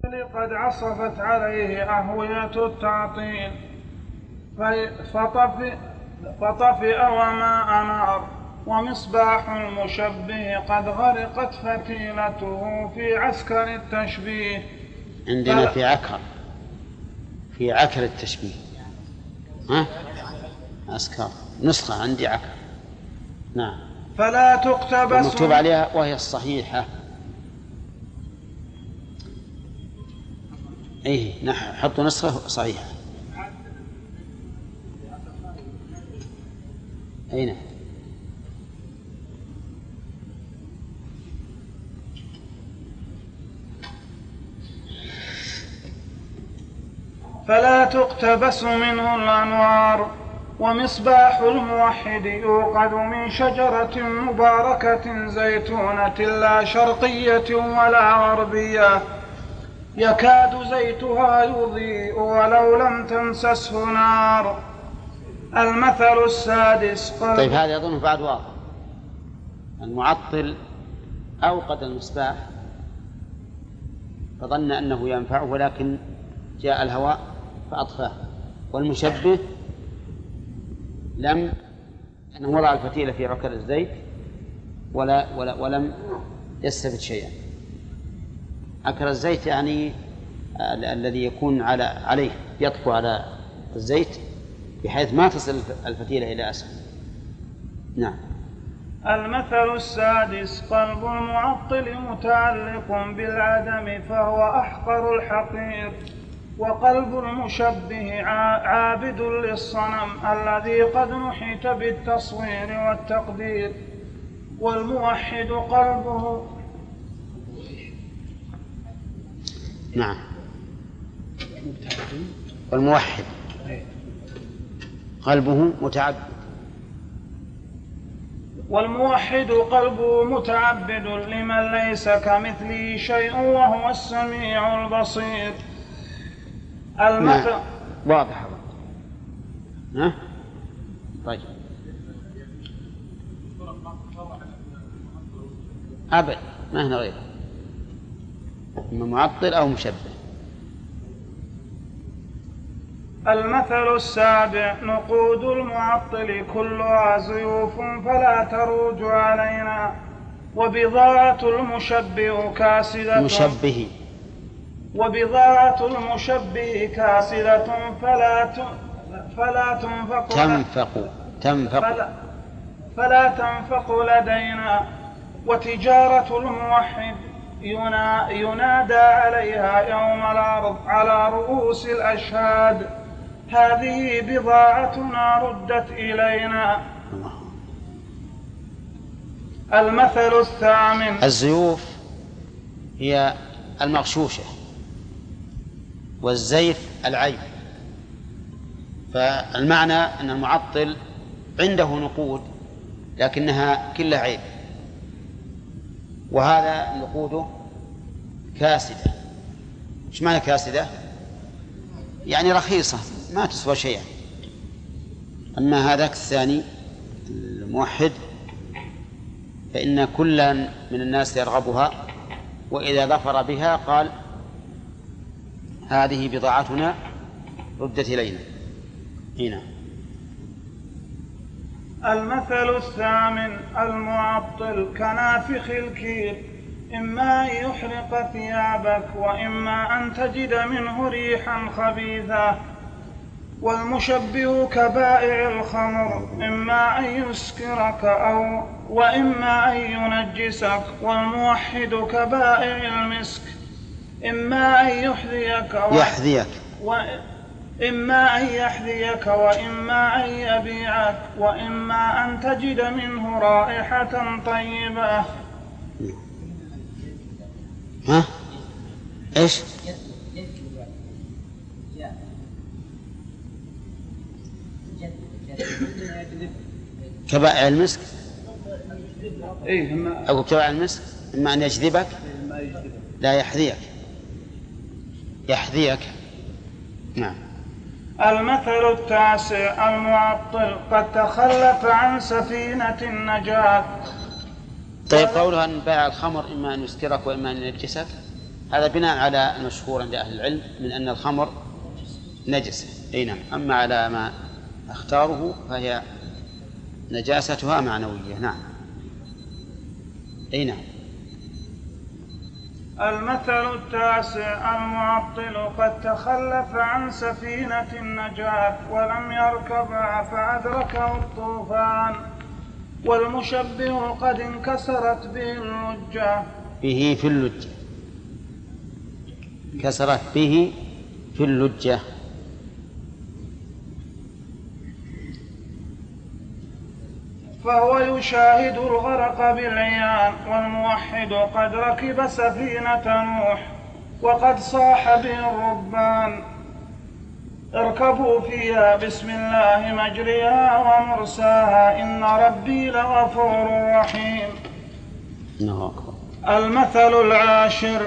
قد عصفت عليه أهوية التعطيل فطفئ وما أنار، ومصباح المشبه قد غرقت فتيلته في عسكر التشبيه. عندنا في عكر التشبيه. عسكر نسخة عندي عكر. نعم. فلا تقتبس مكتوب عليها وهي الصحيحة. نحط نسخة صحيحة. نعم. فلا تقتبس منه الأنوار، ومصباح الموحد يوقد من شجرة مباركة زيتونة لا شرقية ولا غربية، يكاد زيتها يضيء ولو لم تمسسه نار. المثل السادس. طيب هذا يظن بعد واضح. المعطل أوقد المصباح فظن أنه ينفعه، ولكن جاء الهواء فأطفاه. والمشبه أنه وضع الفتيلة في عكر الزيت ولم يستفد شيئا. عكر الزيت يعني الذي يكون عليه يطفو على الزيت بحيث ما تصل الفتيلة إلى أسفل. نعم. المثل السادس. قلب المعطل متعلق بالعدم فهو أحقر الحقير، وقلب المشبه عابد للصنم الذي قد نحت بالتصوير والتقدير. والموحد قلبه. نعم. والموحد قلبه متعبد. والموحد قلبه متعبد لمن ليس كمثله شيء وهو السميع البصير. واضح. طيب أبد ما هنا غيره، إما معطل أو مشبه. المثل السابع. نقود المعطل كلها زيوف فلا تروج علينا، وبضاعة المشبه كاسدة فلا تنفق لدينا. وتجارة الموحد ينادى عليها يوم العرض على رؤوس الأشهاد: هذه بضاعتنا ردت إلينا. المثل الثامن. الزيوف هي المغشوشة، والزيف العيب. فالمعنى أن المعطل عنده نقود لكنها كلها عيب، وهذا نقوده كاسدة. ايش معنى كاسدة؟ يعني رخيصة ما تسوى شيئا. أما هذاك الثاني الموحد فإن كلا من الناس يرغبها، وإذا ظفر بها قال: هذه بضاعتنا ردت إلينا. هنا. المثل الثامن. المعطل كنافخ الكير، إما أن يحرق ثيابك وإما أن تجد منه ريحا خبيثة. والمشبه كبائع الخمر، إما أن يسكرك وإما أن ينجسك. والموحد كبائع المسك، إما أن يحذيك وإما أن يبيعك، وإما أن تجد منه رائحة طيبة. إيش؟ كبائع المسك أو كبائع المسك، إما أن يجذبك لا يحذيك. نعم. المثل التاسع. المعطل قد تخلف عن سفينة النجاة. طيب قولها أن بائع الخمر إما أن يسكرك وإما أن ينجسك، هذا بناء على المشهور عند أهل العلم من أن الخمر نجسة. أي نعم. أما على ما اختاره فهي نجاستها معنوية. نعم. أي نعم. المثل التاسع: المعطل قد تخلف عن سفينة النجاة ولم يركبها فأدركه الطوفان، والمشبه قد انكسرت به اللجة. به في اللجة، كسرت به في اللجة. فهو يشاهد الغرق بالعيان، والموحد قد ركب سفينة نوح وقد صاح به الربان: اركبوا فيها بسم الله مجريها ومرساها إن ربي لغفور رحيم. المثل العاشر: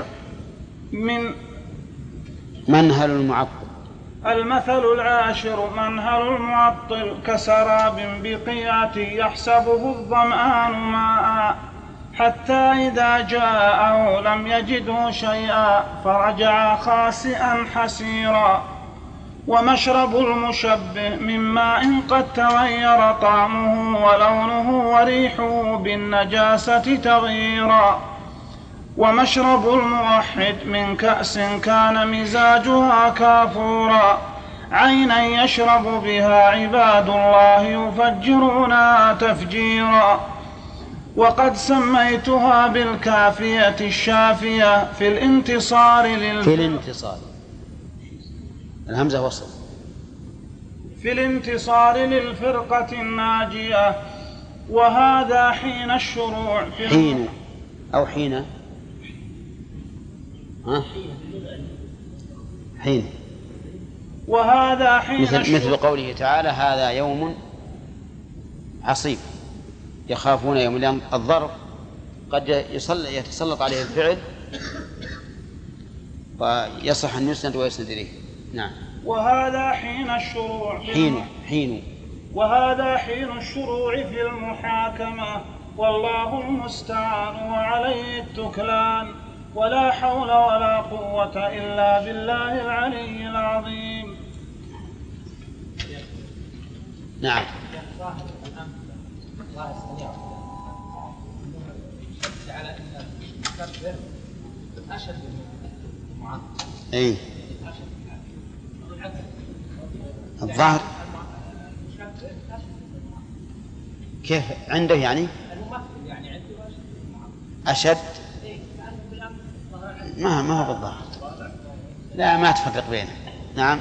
منهل المعطل. المثل العاشر: منهل المعطل كسراب بقيعة يحسبه الظمآن ماء حتى إذا جاءه لم يجده شيئا فرجع خاسئا حسيرا. ومشرب المشبه من ماء قد تغير طعمه ولونه وريحه بالنجاسة تغييرا. ومشرب الموحد من كأس كان مزاجها كافورا عينا يشرب بها عباد الله يفجرونها تفجيرا. وقد سميتها بالكافية الشافية في الانتصار الهمزة وصل في الانتصار للفرقة الناجية. وهذا حين الشروع في حين أو حين حين وهذا حين مثل قوله تعالى: هذا يوم عصيب يخافون يوم. لأن الظرف قد يتسلط عليه الفعل ويصح أن يسند ويسند إليه. نعم. وهذا حين الشروع وهذا حين الشروع في المحاكمة، والله المستعان وعليه التكلان، ولا حول ولا قوة إلا بالله العلي العظيم. نعم. أي الظاهر كيف عنده يعني أشد ما هو بالظاهر. لا، ما تفرق بينه. نعم.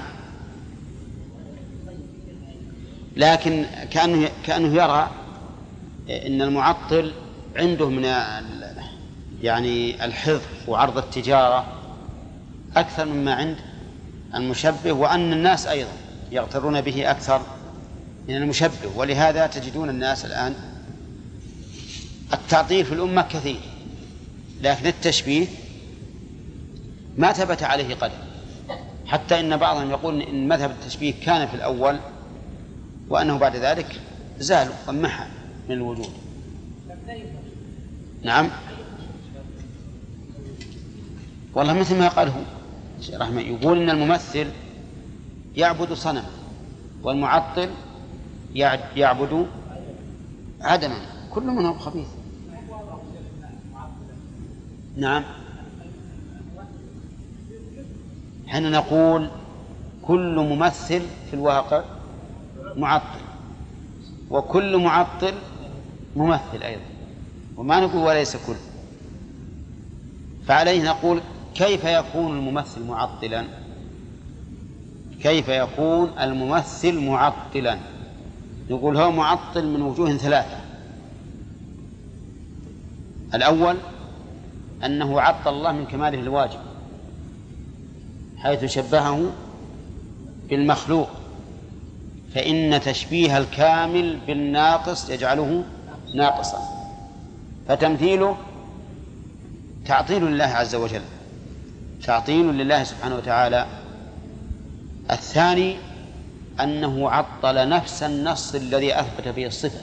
لكن كأنه يرى إن المعطل عنده من يعني الحذق وعرض التجارة أكثر مما عند المشبه، وأن الناس أيضا يغترون به أكثر من المشبه. ولهذا تجدون الناس الآن التعطيل في الأمة كثير، لكن التشبيه ما ثبت عليه قدم. حتى إن بعضهم يقول إن مذهب التشبيه كان في الأول وأنه بعد ذلك زال وانمحى من الوجود. نعم. والله مثل ما قاله رحمه، يقول إن الممثل يعبد صنم والمعطل يعبد عدما، كل منهم خبيث. نعم. حين نقول كل ممثل في الواقع معطل، وكل معطل ممثل أيضا، وما نقول وليس كل. فعليه نقول كيف يكون الممثل معطلا؟ كيف يكون الممثل معطلا؟ نقول هو معطل من وجوه ثلاثة. الأول أنه عطل الله من كماله الواجب، حيث شبهه بالمخلوق، فإن تشبيه الكامل بالناقص يجعله ناقصا، فتمثيله تعطيل لله عز وجل، تعطيل لله سبحانه وتعالى. الثاني أنه عطل نفس النص الذي أثبت به الصفة،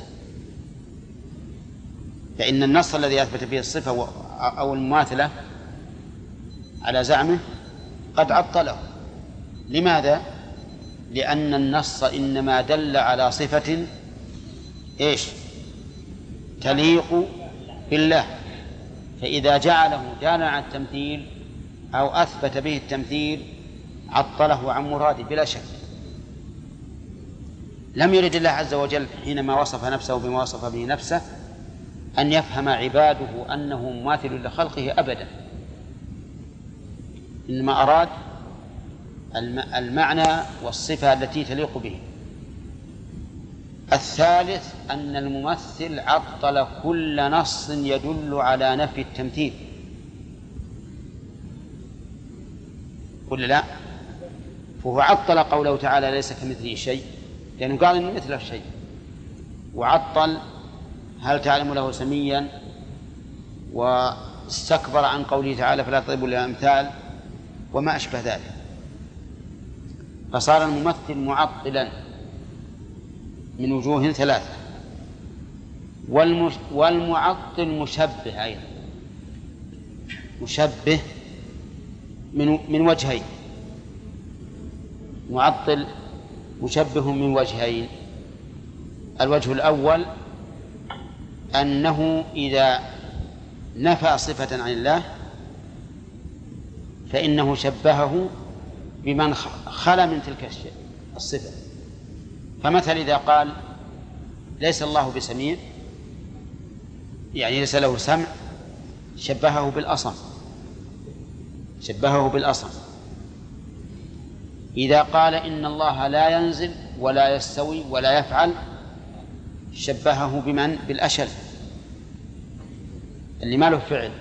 فإن النص الذي أثبت به الصفة أو المماثلة على زعمه قد عطله. لماذا؟ لأن النص إنما دل على صفة إيش؟ تليق بالله، فإذا جعله دالا على التمثيل أو أثبت به التمثيل عطله عن مراده بلا شك. لم يرد الله عز وجل حينما وصف نفسه بما وصف به نفسه أن يفهم عباده أنه مماثل لخلقه أبدا، إنما أراد المعنى والصفة التي تليق به. الثالث أن الممثل عطل كل نص يدل على نفي التمثيل. قل لا، فهو عطل قوله تعالى ليس كمثله شيء، لأنه قال إن مثله شيء، وعطل هل تعلم له سميا، واستكبر عن قوله تعالى فلا تضربوا للأمثال وما أشبه ذلك. فصار الممثل معطلا من وجوه ثلاثة. والمعطل مشبه أيضا، مشبه من وجهين. معطل مشبه من وجهين. الوجه الأول أنه إذا نفى صفة عن الله فإنه شبهه بمن خلا من تلك الصفة. فمثل إذا قال ليس الله بسميع، يعني ليس له سمع، شبهه بالأصم، شبهه بالأصم. إذا قال إن الله لا ينزل ولا يستوي ولا يفعل شبهه بمن؟ بالأشل اللي ما له فعل.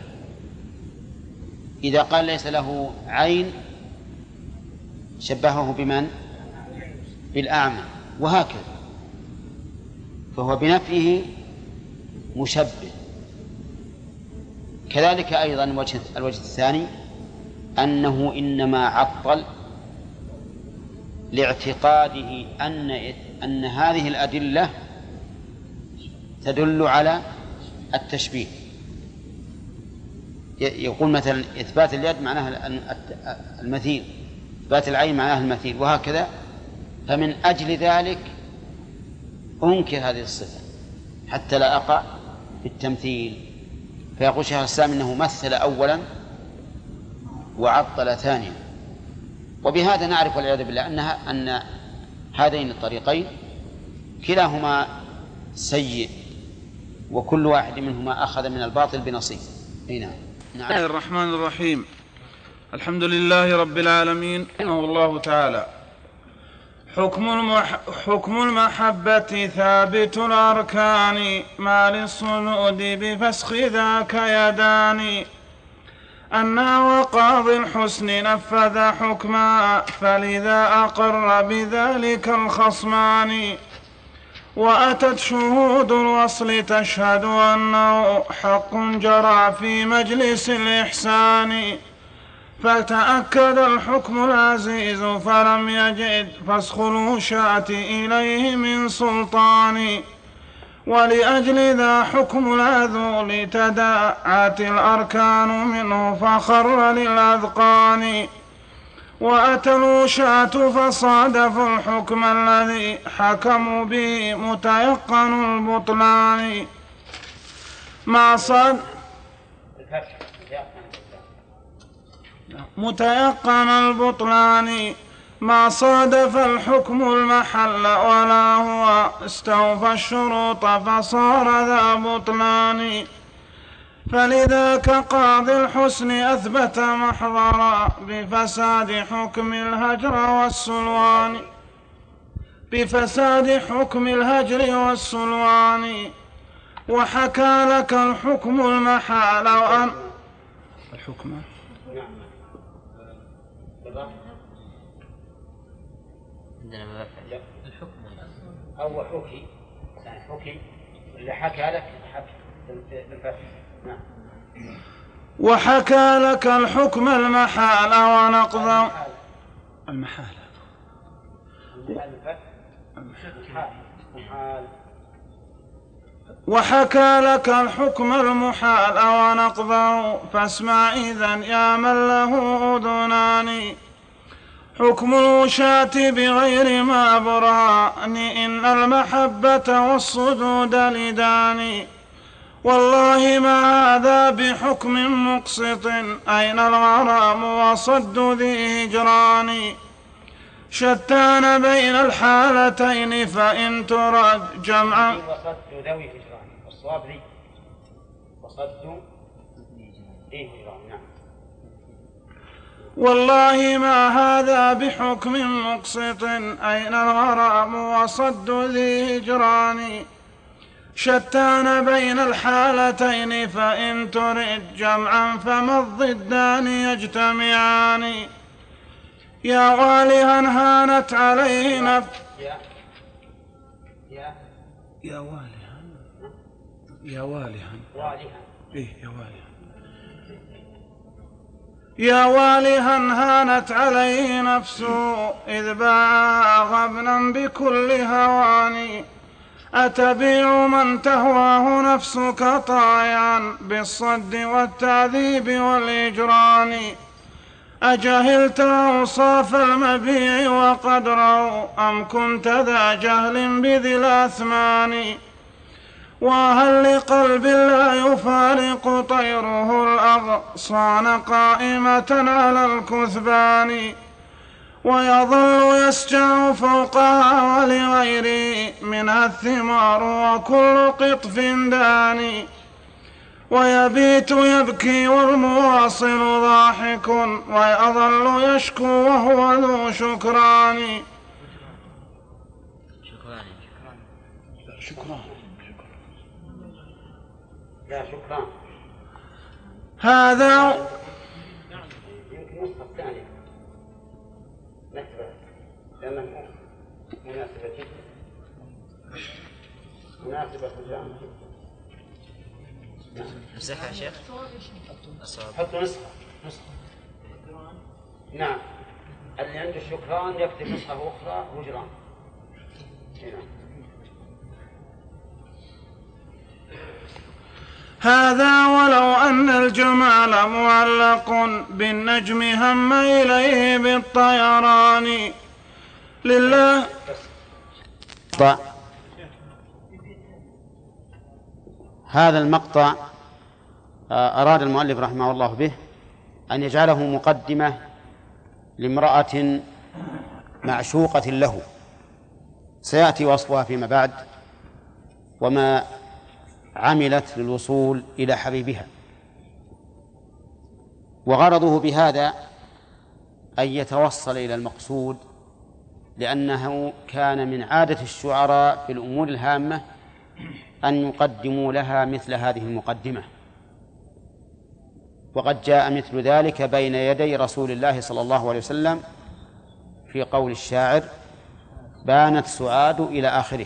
إذا قال ليس له عين شبهه بمن؟ بالأعمى، وهكذا. فهو بنفيه مشبه. كذلك أيضا الوجه الثاني أنه إنما عطل لاعتقاده أن هذه الأدلة تدل على التشبيه. يقول مثلا إثبات اليد معناها المثيل، إثبات العين معناها المثيل، وهكذا. فمن أجل ذلك أنكر هذه الصفة حتى لا أقع في التمثيل. فيقول شيخ الإسلام إنه مثل أولا وعطل ثانيا. وبهذا نعرف والعياذ بالله أن هذين الطريقين كلاهما سيء، وكل واحد منهما أخذ من الباطل بنصيب. نعم. بسم الله الرحمن الرحيم. الحمد لله رب العالمين، رحمه الله تعالى. حكم المحبة ثابت الأركان، ما للصنود بفسخ ذاك يدان. أن وقاضي الحسن نفذ حكما، فلذا أقر بذلك الخصمان. وأتت شهود الوصل تشهد أنه حق جرى في مجلس الإحسان. فتأكد الحكم العزيز فلم يجد فسخ الوشاة إليه من سلطان. ولأجل ذا حكم العذول تداعت الأركان منه فخر للأذقان. وأتى الوشاة فصادفوا الحكم الذي حكموا به متيقن البطلان. ما صادف الحكم المحل ولا هو استوفى الشروط فصار ذا بطلان. فلذاك قاضي الحسن أثبت محضرا بفساد حكم الهجر والسلوان. وحكى لك الحكم المحال وأن الحكم أو حكي اللي حكى لك بالفتح. نعم. وحكى لك الحكم المحال ونقض المحال وحكى لك الحكم المحال ونقضه، فاسمع إذن يا من له أذنان. حكم الوشاة بغير ما برهان، إن المحبة والصدود لدان. والله ما هذا بحكم مقسط، أين الغرام وصد ذي هجران. شتان بين الحالتين فإن ترد جمعا. وصد ذوي هجران، والصواب ذي وصد ذي هجران. نعم. والله ما هذا بحكم مقسط، أين الغرام وصد ذي هجران. شتان بين الحالتين فإن ترد جمعا فما الضدان يجتمعان. يا والها هانت عليه نفس يا والها هانت عليه نفسه، إذ باع غبنا بكل هوان. أتبيع من تهواه نفسك طائعا بالصد والتعذيب والإجران. أجهلت أوصاف المبيع وقدره، أم كنت ذا جهل بذي الأثمان. وهل لقلب لا يفارق طيره الأغصان قائمة على الكثبان. ويظل يسجع فوقها ولغيره منها الثمار وكل قطف داني. ويبيت يبكي والمواصل ضاحك، ويظل يشكو وهو ذو شكران. شكران. هذا يمكن نسخة ثانية نكتبها لأنه مناسبة الجامعة. نمسحها يا شيخ. حطوا نسخة. نعم، اللي عنده شكران يكتب نسخة أخرى هجران. هذا ولو أن الجمال معلق بالنجم هم إليه بالطيران. لله. هذا المقطع أراد المؤلف رحمه الله به أن يجعله مقدمة لامرأة معشوقة له، سيأتي وصفها فيما بعد وما عملت للوصول إلى حبيبها. وغرضه بهذا أن يتوصل إلى المقصود، لأنه كان من عادة الشعراء في الأمور الهامة أن يقدموا لها مثل هذه المقدمة. وقد جاء مثل ذلك بين يدي رسول الله صلى الله عليه وسلم في قول الشاعر: بانت سعاد إلى آخره.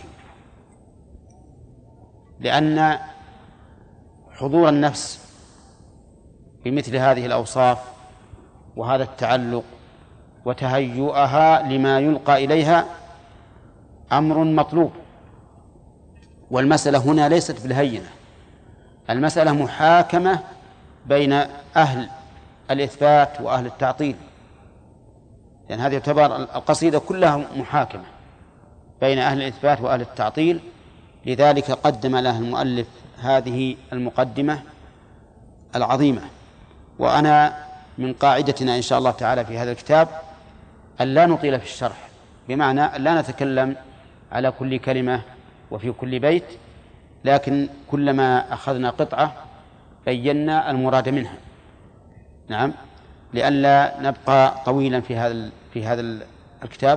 لأن حضور النفس بمثل هذه الأوصاف وهذا التعلق وتهيؤها لما يلقى إليها أمر مطلوب. والمسألة هنا ليست بالهينة، المسألة محاكمة بين أهل الإثبات وأهل التعطيل، لأن هذه تعتبر القصيدة كلها محاكمة بين أهل الإثبات وأهل التعطيل. لذلك قدم لها المؤلف هذه المقدمة العظيمة. وأنا من قاعدتنا إن شاء الله تعالى في هذا الكتاب أن لا نطيل في الشرح، بمعنى أن لا نتكلم على كل كلمة وفي كل بيت، لكن كلما أخذنا قطعة بينا المراد منها. نعم، لئلا نبقى طويلا في هذا الكتاب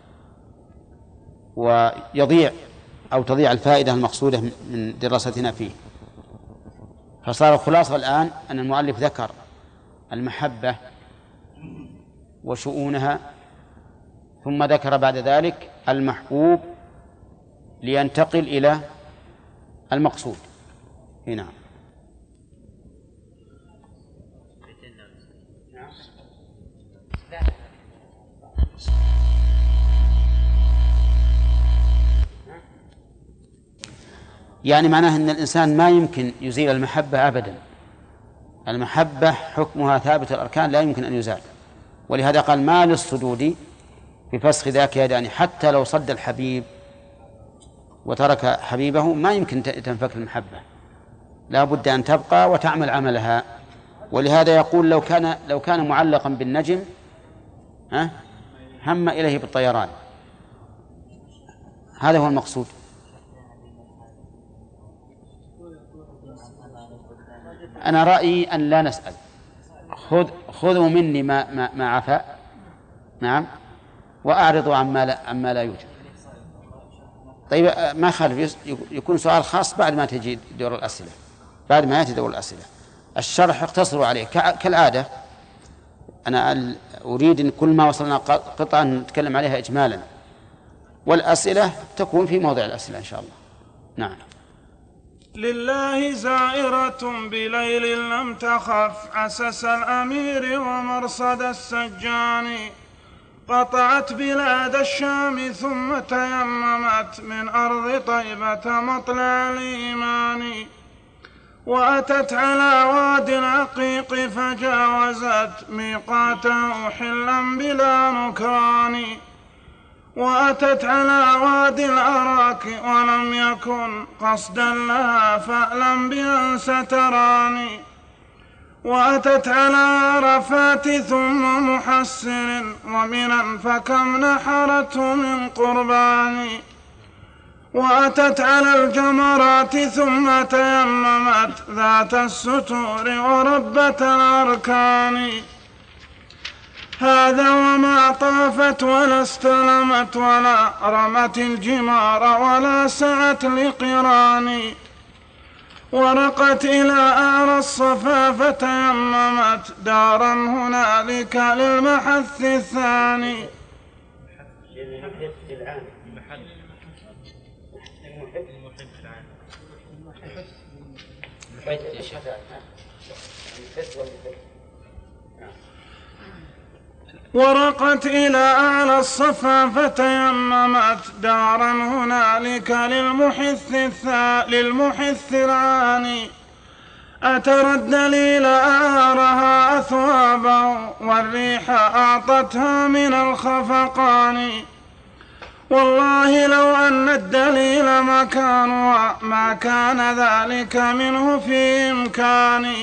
ويضيع أو تضيع الفائدة المقصودة من دراستنا فيه. فصار الخلاصة الآن أن المؤلف ذكر المحبة وشؤونها، ثم ذكر بعد ذلك المحبوب لينتقل إلى المقصود. هنا يعني معناه أن الإنسان ما يمكن يزيل المحبة أبدا. المحبة حكمها ثابت الأركان لا يمكن أن يزال، ولهذا قال ما للصدود بفسخ ذاك يدان، حتى لو صد الحبيب وترك حبيبه ما يمكن تنفك المحبة، لا بد أن تبقى وتعمل عملها. ولهذا يقول لو كان معلقا بالنجم هم إليه بالطيران. هذا هو المقصود. أنا رأيي أن لا نسأل، خذوا مني ما عفا، نعم، وأعرضوا عما لا يوجد. طيب ما خالف يكون سؤال خاص بعد ما تجي دور الأسئلة، بعد ما يأتي دور الأسئلة الشرح اقتصروا عليه كالعادة. أنا أريد أن كل ما وصلنا قطعة نتكلم عليها إجمالا، والأسئلة تكون في موضع الأسئلة إن شاء الله. نعم. لله زائرة بليل لم تخف عسس الأمير ومرصد السجان، قطعت بلاد الشام ثم تيممت من أرض طيبة مطلع الإيمان، وأتت على واد العقيق فجاوزت ميقاته حلا بلا نكران، وأتت على واد الأراك ولم يكن قصدا لها فألم بأن ستراني، وأتت على عرفات ثم محسر ومنا فكم نحرته من قربان، وأتت على الجمرات ثم تيممت ذات الستور وربة الأركان. هذا وما طافت ولا استلمت ولا رمت الجمار ولا سعت لقران، ورقت إلى أعلى الصفا فتيممت دارا هنالك للمحث الثاني. ورقت إلى أعلى الصفا فتيممت دارا هنالك للمحث العاني، أترى الدليل آرها أثوابه والريح أعطتها من الخفقان، والله لو أن الدليل مكان وما كان ذلك منه في إمكاني.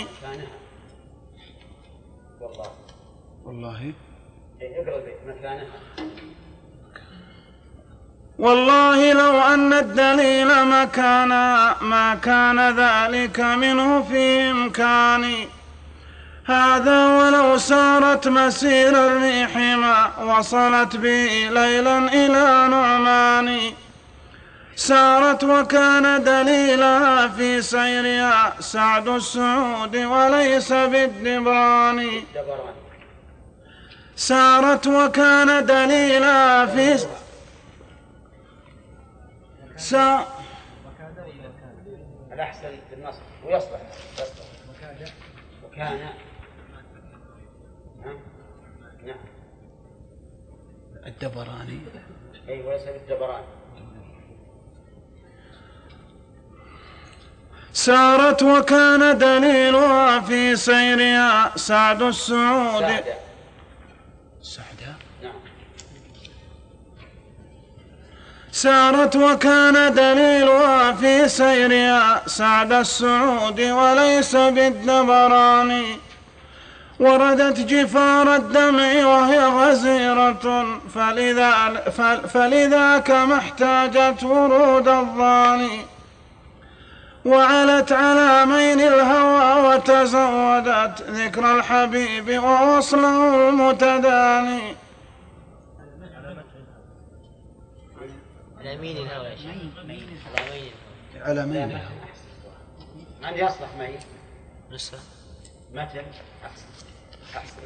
والله لو أن الدليل مكانا ما كان ذلك منه في إمكاني. هذا ولو سارت مسير الريح ما وصلت بي ليلا إلى نعمان، سارت وكان دليلها في سيرها سعد السعود وليس بالدبران، سارت وكان دليلها في الأحسن في النصر ويصلح وكان نعم الدبراني أي وليس بالدبراني. سارت وكان دليلها في سيرها سعد السعود سارت وكان دليلها في سيرها سعد السعود وليس بالدبران، وردت جفار الدمع وهي غزيرة فلذاك ما احتاجت ورود الظاني، وعلت على مين الهوى وتزودت ذكر الحبيب ووصله المتداني. على مين الهوى يا شيخ؟ على مين الهوى؟ من يصلح معي؟ نسخة متن أحسن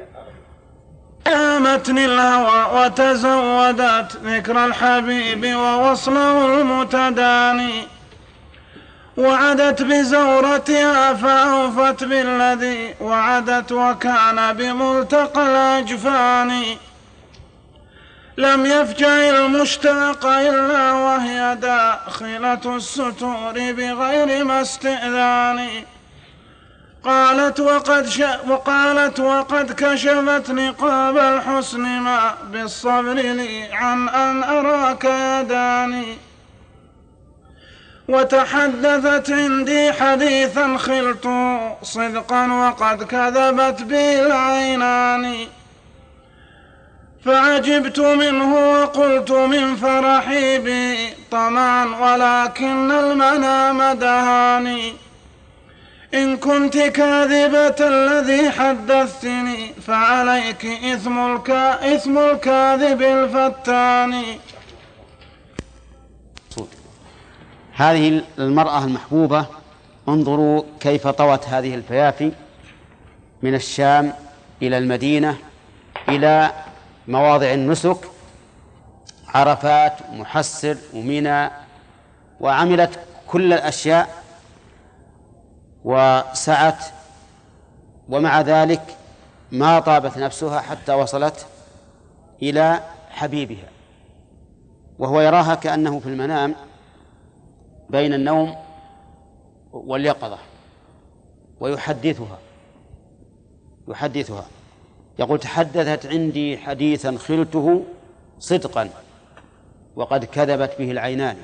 متن الهوى وتزودت ذكر الحبيب ووصله المتداني، وعدت بزورتها فأوفت بالذي وعدت وكان بملتقى الأجفان، لم يفجع المشتاق إلا وهي داخلة الستور بغير ما استئذان. قالت وقد كشفت نقاب الحسن ما بالصبر لي عن أن أراك يداني. وتحدثت عندي حديثا خلت صدقا وقد كذبت به العينان. فعجبت منه وقلت من فرحي به طمعا ولكن المنام دهاني. إن كنت كاذبة الذي حدثتني فعليك إثم الكاذب الفتان. هذه المرأة المحبوبة انظروا كيف طوت هذه الفيافي من الشام إلى المدينة إلى مواضع النسك، عرفات محسر ومنى، وعملت كل الأشياء وسعت، ومع ذلك ما طابت نفسها حتى وصلت إلى حبيبها، وهو يراها كأنه في المنام بين النوم واليقظة، ويحدثها يقول تحدثت عندي حديثا خلته صدقا وقد كذبت به العينان.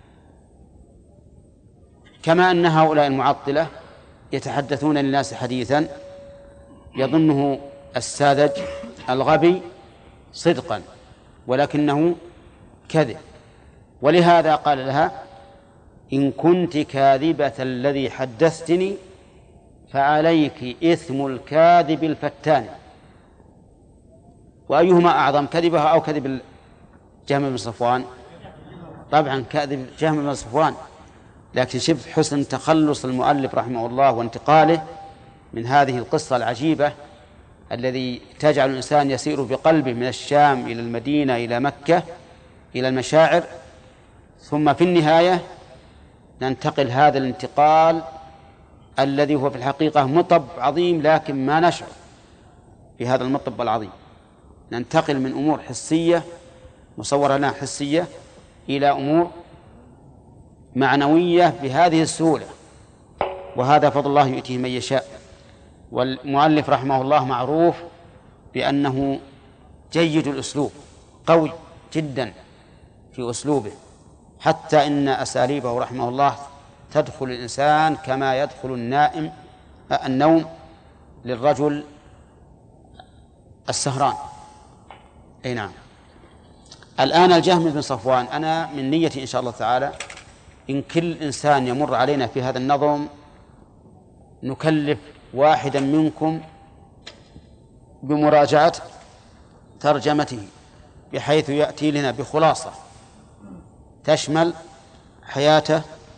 كما أن هؤلاء المعطلة يتحدثون للناس حديثا يظنه الساذج الغبي صدقا ولكنه كذب، ولهذا قال لها إن كنت كاذبة الذي حدثتني فعليك إثم الكاذب الفتان. وأيهما أعظم، كذبها أو كذب جهم بن صفوان؟ طبعا كذب جهم بن صفوان، لكن شوف حسن تخلص المؤلف رحمه الله وانتقاله من هذه القصة العجيبة الذي تجعل الإنسان يسير بقلبه من الشام إلى المدينة إلى مكة إلى المشاعر، ثم في النهاية ننتقل هذا الانتقال الذي هو في الحقيقة مطب عظيم، لكن ما نشعر بهذا المطب العظيم. ننتقل من أمور حسية مصورة لنا حسية إلى أمور معنوية بهذه السهولة، وهذا فضل الله يؤتيه من يشاء. والمؤلف رحمه الله معروف بأنه جيد الأسلوب، قوي جدا في أسلوبه، حتى إن أساليبه رحمه الله تدخل الإنسان كما يدخل النوم للرجل السهران. أي نعم. الآن الجهم بن صفوان، أنا من نيتي إن شاء الله تعالى إن كل إنسان يمر علينا في هذا النظم نكلف واحدا منكم بمراجعة ترجمته بحيث يأتي لنا بخلاصة تشمل حياته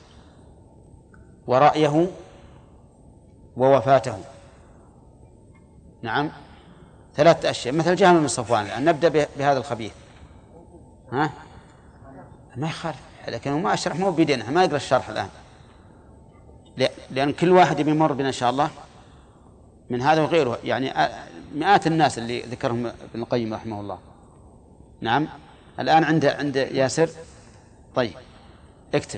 ورأيه ووفاته. نعم، 3 أشياء مثل جهم بن صفوان. الآن نبدأ بهذا الخبيث. ها ما يخالف، لكنه ما أشرح مو بيدنا، ما يقرأ الشرح الآن، لأن كل واحد بيمر بنا إن شاء الله من هذا وغيره، يعني مئات الناس اللي ذكرهم ابن القيم رحمه الله. نعم. الآن عند ياسر. طيب اكتب.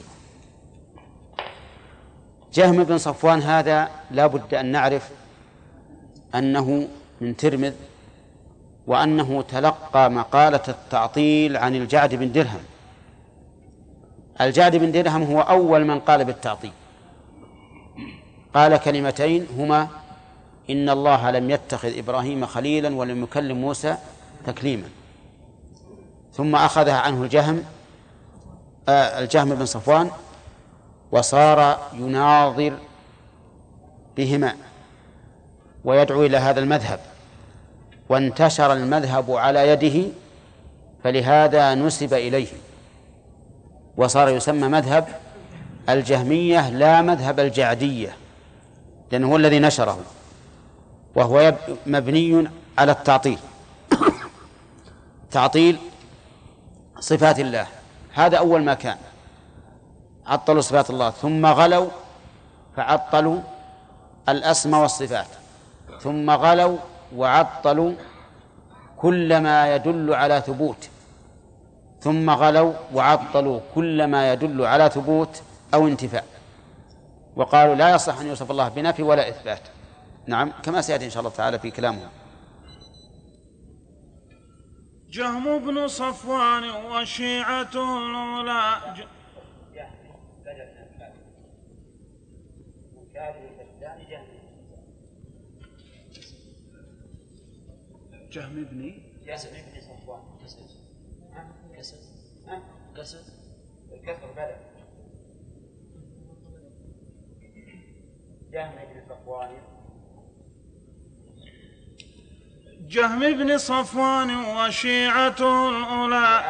جهم بن صفوان هذا لا بد أن نعرف أنه من ترمذ، وأنه تلقى مقالة التعطيل عن الجعد بن درهم. الجعد بن درهم هو أول من قال بالتعطيل، قال كلمتين هما إن الله لم يتخذ إبراهيم خليلا ولم يكلم موسى تكليما، ثم أخذها عنه الجهم بن صفوان وصار يناظر بهما ويدعو إلى هذا المذهب، وانتشر المذهب على يده، فلهذا نسب إليه وصار يسمى مذهب الجهمية لا مذهب الجعدية، لأنه هو الذي نشره، وهو مبني على التعطيل، تعطيل صفات الله. هذا أول ما كان، عطلوا صفات الله، ثم غلوا فعطلوا الأسماء والصفات، ثم غلوا وعطلوا كل ما يدل على ثبوت ثم غلوا وعطلوا كل ما يدل على ثبوت أو انتفاء، وقالوا لا يصح أن يوصف الله بنفي ولا إثبات. نعم، كما سيأتي إن شاء الله تعالى في كلامه. جهم بن صفوان وشيعته الأولى. جهم بن صفوان الكسر بدأ جهم بن صفوان وشيعته الأولى.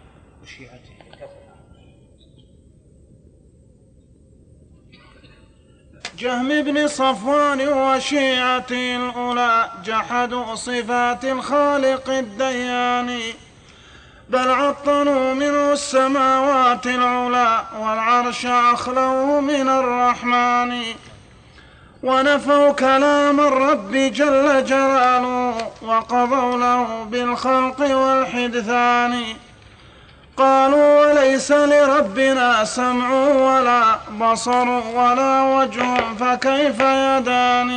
جهم بن صفوان وشيعته الأولى جحدوا صفات الخالق الديان، بل عطلوا منه السماوات العلى والعرش أخلوه من الرحمن، ونفوا كلام الرب جل جلاله وقضوا له بالخلق والحدثان. قالوا وليس لربنا سمع ولا بصر ولا وجه فكيف يدان،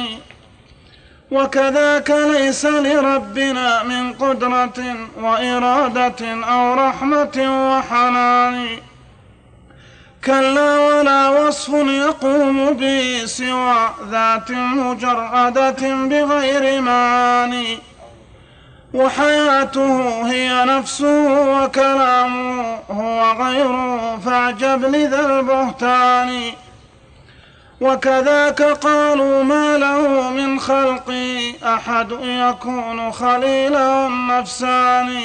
وكذاك ليس لربنا من قدرة وإرادة أو رحمة وحنان، كلا ولا وصف يقوم به سوى ذات مجردة بغير معاني، وحياته هي نفسه وكلامه هو غيره فاعجب لذا البهتان. وكذاك قالوا ما له من خلقه أحد يكون خليله النفسان،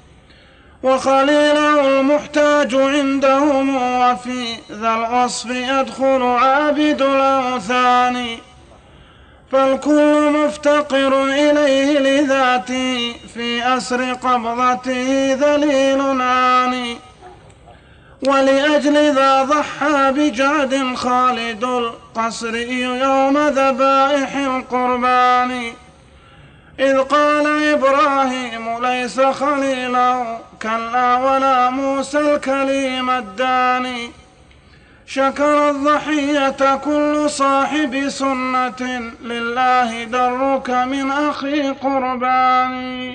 وخليله المحتاج عندهم وفي ذا الوصف يدخل عابد الأوثان، فالكل مفتقر إليه لذاته في أسر قبضته ذليل عاني، ولأجل ذا ضحى بجعد خالد القصر يوم ذبائح القربان، إذ قال إبراهيم ليس خليله كلا ولا موسى الكليم الداني، شكر الضحية كل صاحب سنة لله درك من أخي قربان.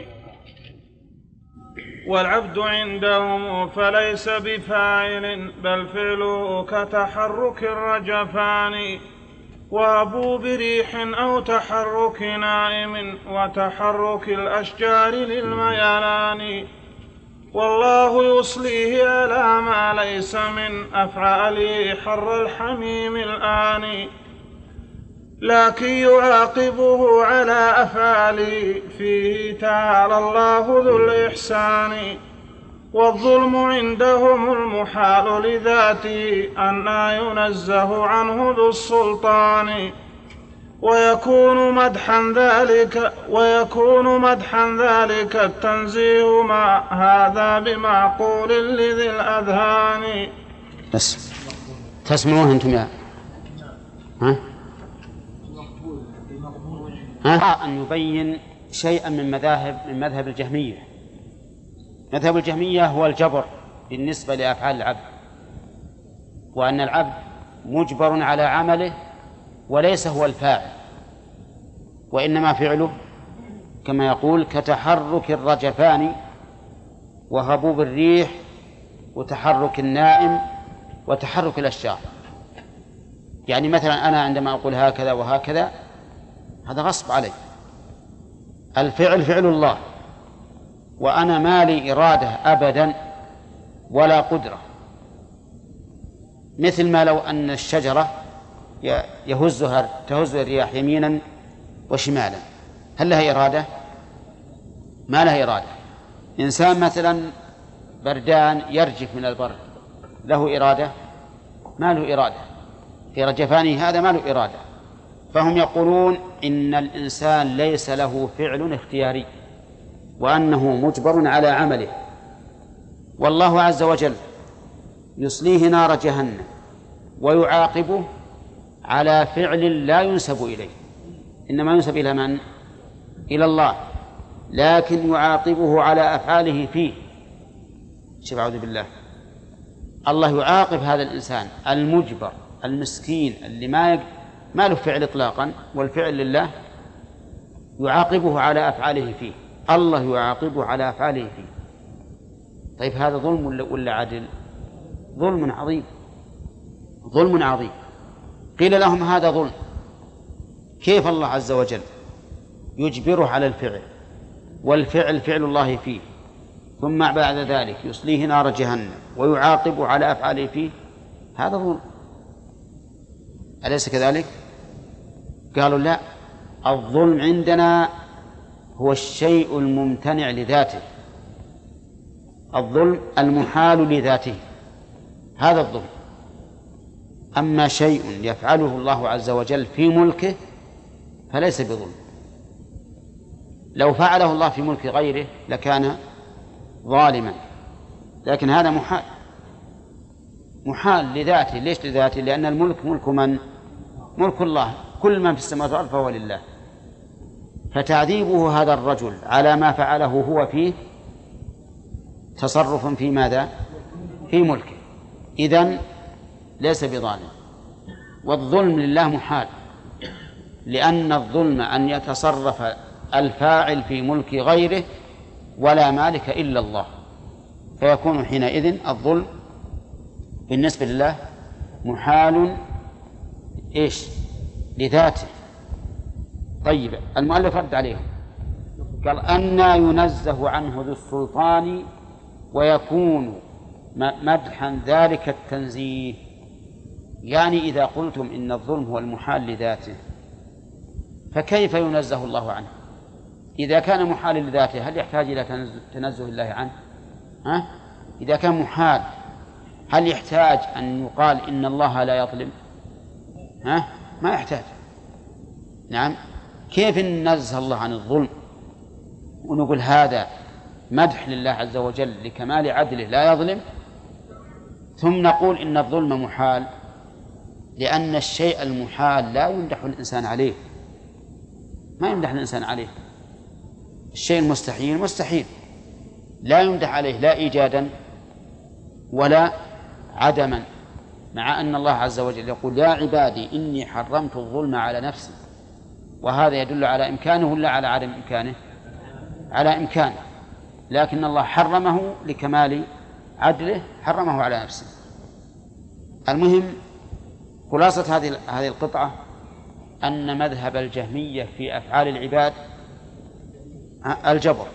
والعبد عندهم فليس بفاعل بل فعله كتحرك الرجفان، وهبوب ريح أو تحرك نائم وتحرك الأشجار للميلان، والله يصليه على ما ليس من أفعاله حر الحميم الآن، لكن يعاقبه على أفعاله فيه تعالى الله ذو الإحسان، والظلم عندهم المحال لذاته أن ينزه عنه ذو السلطان، ويكون مدحا ذلك التنزيه مع هذا بمعقول لذي الأذهان. بس تسمعوه أنتم يا أن يبين شيئا من مذهب الجهمية. مذهب الجهمية هو الجبر بالنسبة لأفعال العبد، وأن العبد مجبر على عمله وليس هو الفاعل، وإنما فعله كما يقول كتحرك الرجفان وهبوب الريح وتحرك النائم وتحرك الأشجار. يعني مثلا أنا عندما أقول هكذا وهكذا هذا غصب علي، الفعل فعل الله، وأنا ما لي إرادة أبدا ولا قدرة، مثل ما لو أن الشجرة تهز الرياح يمينا وشمالا، هل لها إرادة؟ ما لها إرادة. إنسان مثلا بردان يرجف من البرد، له إرادة؟ ما له إرادة، في رجفانه هذا ما له إرادة. فهم يقولون إن الإنسان ليس له فعل اختياري، وأنه مجبر على عمله، والله عز وجل يصليه نار جهنم ويعاقبه على فعل لا ينسب إليه، إنما ينسب إلى من؟ إلى الله، لكن يعاقبه على أفعاله فيه شوف أعوذ بالله، الله يعاقب هذا الإنسان المجبر المسكين اللي ما له فعل إطلاقا، والفعل لله، يعاقبه على أفعاله فيه، الله يعاقبه على أفعاله فيه. طيب هذا ظلم ولا عدل؟ ظلم عظيم، ظلم عظيم. قيل لهم هذا ظلم، كيف الله عز وجل يجبره على الفعل، والفعل فعل الله فيه، ثم بعد ذلك يصليه نار جهنم ويعاقب على أفعاله فيه؟ هذا ظلم، أليس كذلك؟ قالوا لا، الظلم عندنا هو الشيء الممتنع لذاته، الظلم المحال لذاته، هذا الظلم. أما شيء يفعله الله عز وجل في ملكه فليس بظلم، لو فعله الله في ملك غيره لكان ظالما، لكن هذا محال لذاته. ليش لذاته؟ لأن الملك ملك من؟ ملك الله، كل من في السماوات والأرض فهو لله. فتعذيبه هذا الرجل على ما فعله هو فيه تصرف في ماذا؟ في ملكه، إذن ليس بظالم. والظلم لله محال، لأن الظلم أن يتصرف الفاعل في ملك غيره ولا مالك إلا الله، فيكون حينئذ الظلم بالنسبة لله محال لذاته. طيب المؤلف رد عليهم قال: أنى ينزه عنه ذو السلطان ويكون مدحا ذلك التنزيه. يعني إذا قلتم إن الظلم هو المحال لذاته فكيف ينزه الله عنه؟ إذا كان محال لذاته هل يحتاج إلى تنزه الله عنه؟ إذا كان محال هل يحتاج أن يقال إن الله لا يظلم؟ ما يحتاج. نعم، كيف ننزه الله عن الظلم ونقول هذا مدح لله عز وجل لكمال عدله لا يظلم، ثم نقول إن الظلم محال؟ لأن الشيء المحال لا يمدح الإنسان عليه، ما يمدح الإنسان عليه. الشيء المستحيل مستحيل، لا يمدح عليه لا إيجادا ولا عدما، مع أن الله عز وجل يقول: يا عبادي إني حرمت الظلم على نفسي. وهذا يدل على إمكانه ولا على عدم إمكانه؟ على إمكانه، لكن الله حرمه لكمال عدله، حرمه على نفسه. المهم خلاصة هذه القطعة أن مذهب الجهمية في أفعال العباد الجبر،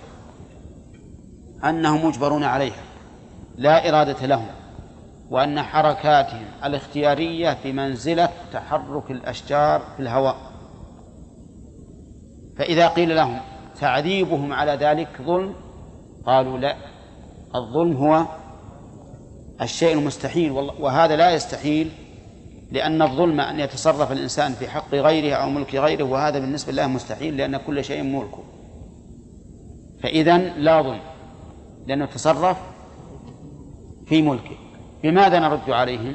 أنهم مجبرون عليها لا إرادة لهم، وأن حركاتهم الاختيارية بمنزلة تحرك الأشجار في الهواء. فإذا قيل لهم تعذيبهم على ذلك ظلم قالوا لا، الظلم هو الشيء المستحيل، وهذا لا يستحيل، لأن الظلم أن يتصرف الإنسان في حق غيره أو ملك غيره، وهذا بالنسبة لله مستحيل، لأن كل شيء ملكه. فإذن لا ظلم لأنه تصرف في ملكه. بماذا نرد عليهم؟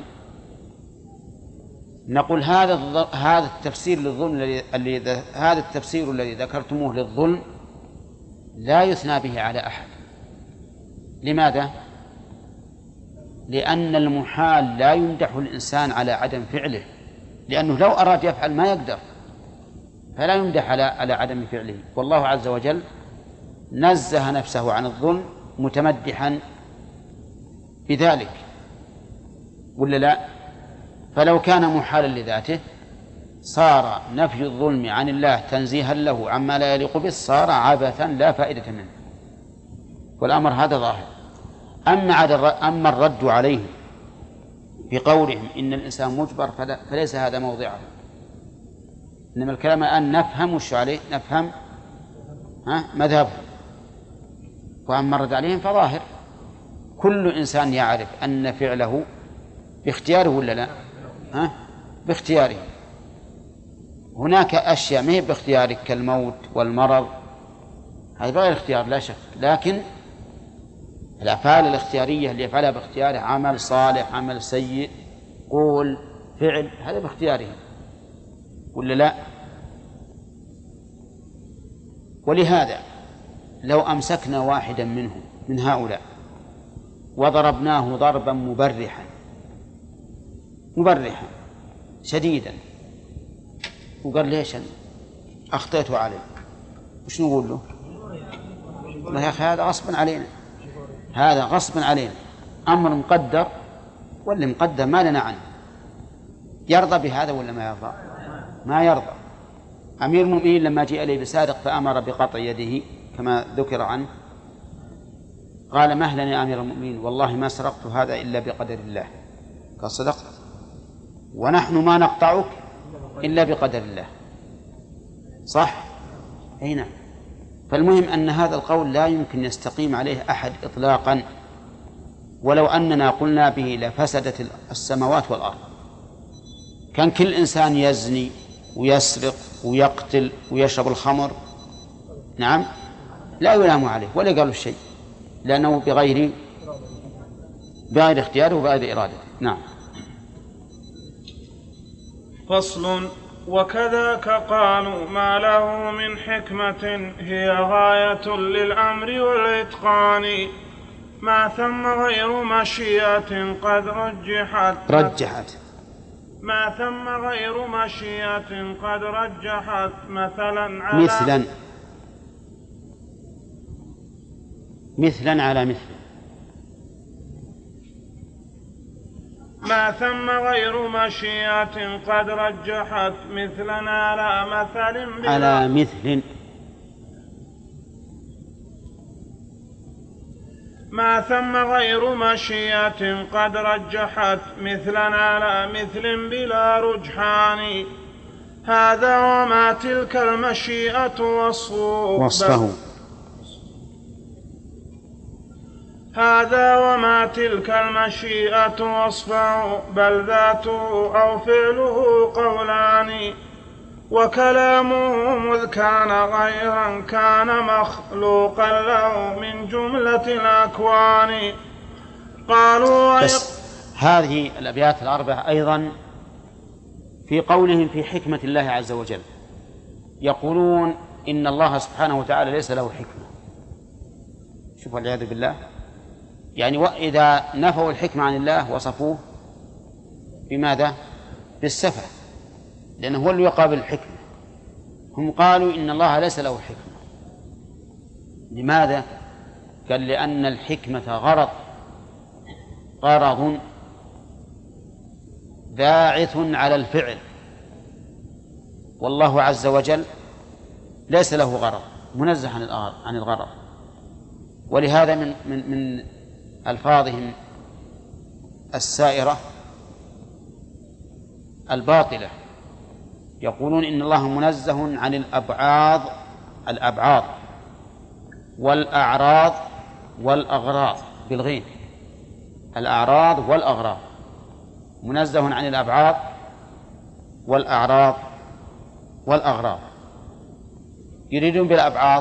نقول هذا التفسير للظلم هذا التفسير الذي ذكرتموه للظلم لا يثنى به على أحد. لماذا؟ لأن المحال لا يمدح الإنسان على عدم فعله، لأنه لو أراد يفعل ما يقدر، فلا يمدح على عدم فعله. والله عز وجل نزه نفسه عن الظلم متمدحا بذلك، ولا لا؟ فلو كان محالا لذاته صار نفي الظلم عن الله تنزيها له عما لا يليق به، صار عبثا لا فائدة منه، والأمر هذا ظاهر. أما الرد عليهم بقولهم إن الإنسان مجبر فليس هذا موضعه، إنما الكلام الآن نفهم وش عليه، نفهم مذهبهم. وأما الرد عليهم فظاهر، كل إنسان يعرف أن فعله باختياره ولا لا؟ باختياره. هناك أشياء ما هي باختيارك كالموت والمرض، هذا بغير اختيار لا شك، لكن الأفعال الاختيارية اللي يفعلها باختياره، عمل صالح عمل سيء قول فعل، هذا باختياره ولا لا؟ ولهذا لو أمسكنا واحدا منهم من هؤلاء وضربناه ضربا مبرحا شديدا، وقال ليش أخطيت عليه، وش نقول له؟ والله يا أخي هذا غصبا علينا، أمر مقدر، واللي مقدر ما لنا عنه. يرضى بهذا ولا ما يرضى؟ ما يرضى. أمير المؤمنين لما جاء إليه بسارق فأمر بقطع يده كما ذكر عنه، قال مهلا يا أمير المؤمنين، والله ما سرقت هذا إلا بقدر الله. قال صدقت، ونحن ما نقطعك إلا بقدر الله. صح؟ أي نعم. فالمهم أن هذا القول لا يمكن يستقيم عليه أحد إطلاقا، ولو أننا قلنا به لفسدت السماوات والأرض. كان كل إنسان يزني ويسرق ويقتل ويشرب الخمر، نعم، لا يلام عليه ولا قالوا الشيء، لأنه بغير اختياره وبغير إرادته. نعم. فصل. وكذاك قالوا ما له من حكمة هي غاية للأمر والإتقان، ما ثم غير مشيئة قد رجحت ما ثم غير مشيئة قد رجحت مثلا على ما ثم غير مشيئة قد رجحت مثلا على مثل ما ثم غير مشيئة قد رجحت مثلا على مثل بلا رجحان. هذا وما تلك المشيئة وصفه هذا وما تلك المشيئة وصفه، بل ذاته أو فعله قولان، وكلامه مذ كان غيرا كان مخلوقا له من جملة الأكوان. قالوا بس هذه الأبيات الأربع أيضا في قولهم في حكمة الله عز وجل، يقولون إن الله سبحانه وتعالى ليس له حكمة. شوف والعياذ بالله، يعني وإذا نفوا الحكمة عن الله وصفوه بماذا؟ بالسفه، لأنه هو اللي يقابل الحكمة. هم قالوا إن الله ليس له حكمة. لماذا؟ قال لأن الحكمة غرض باعث على الفعل، والله عز وجل ليس له غرض، منزه عن الغرض. ولهذا من ألفاظهم السائرة الباطلة يقولون إن الله منزه عن الأبعاض والأعراض والأغراض بالغين، الأعراض والأغراض، منزه عن الأبعاض والأعراض والأغراض. يريدون بالأبعاض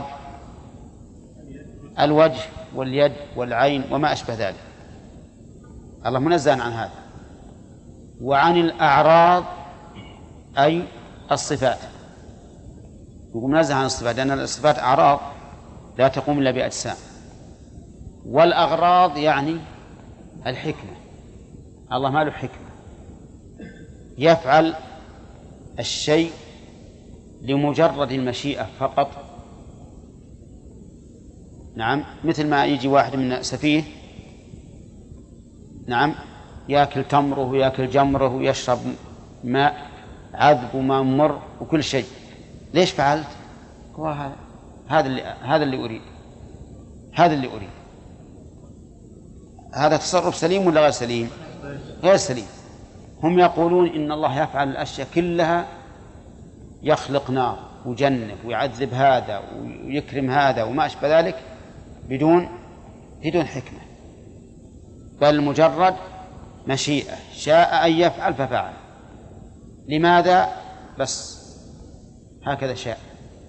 الوجه واليد والعين وما أشبه ذلك، الله منزه عن هذا. وعن الأعراض أي الصفات، يقول منزه عن الصفات لأن الصفات أعراض لا تقوم إلا بأجسام. والأغراض يعني الحكمة، الله ما له حكمة، يفعل الشيء لمجرد المشيئة فقط. نعم، مثل ما يجي واحد من سفيه، نعم، يأكل تمره ويأكل جمره ويشرب ماء عذب وماء مر وكل شيء. ليش فعلت؟ هذا اللي أريد، هذا تصرف سليم ولا غير سليم؟ غير سليم. هم يقولون إن الله يفعل الأشياء كلها، يخلق نار وجنة ويعذب هذا ويكرم هذا وما أشبه ذلك بدون حكمة، بل مجرد مشيئة، شاء أن يفعل ففعل. لماذا؟ بس هكذا شاء.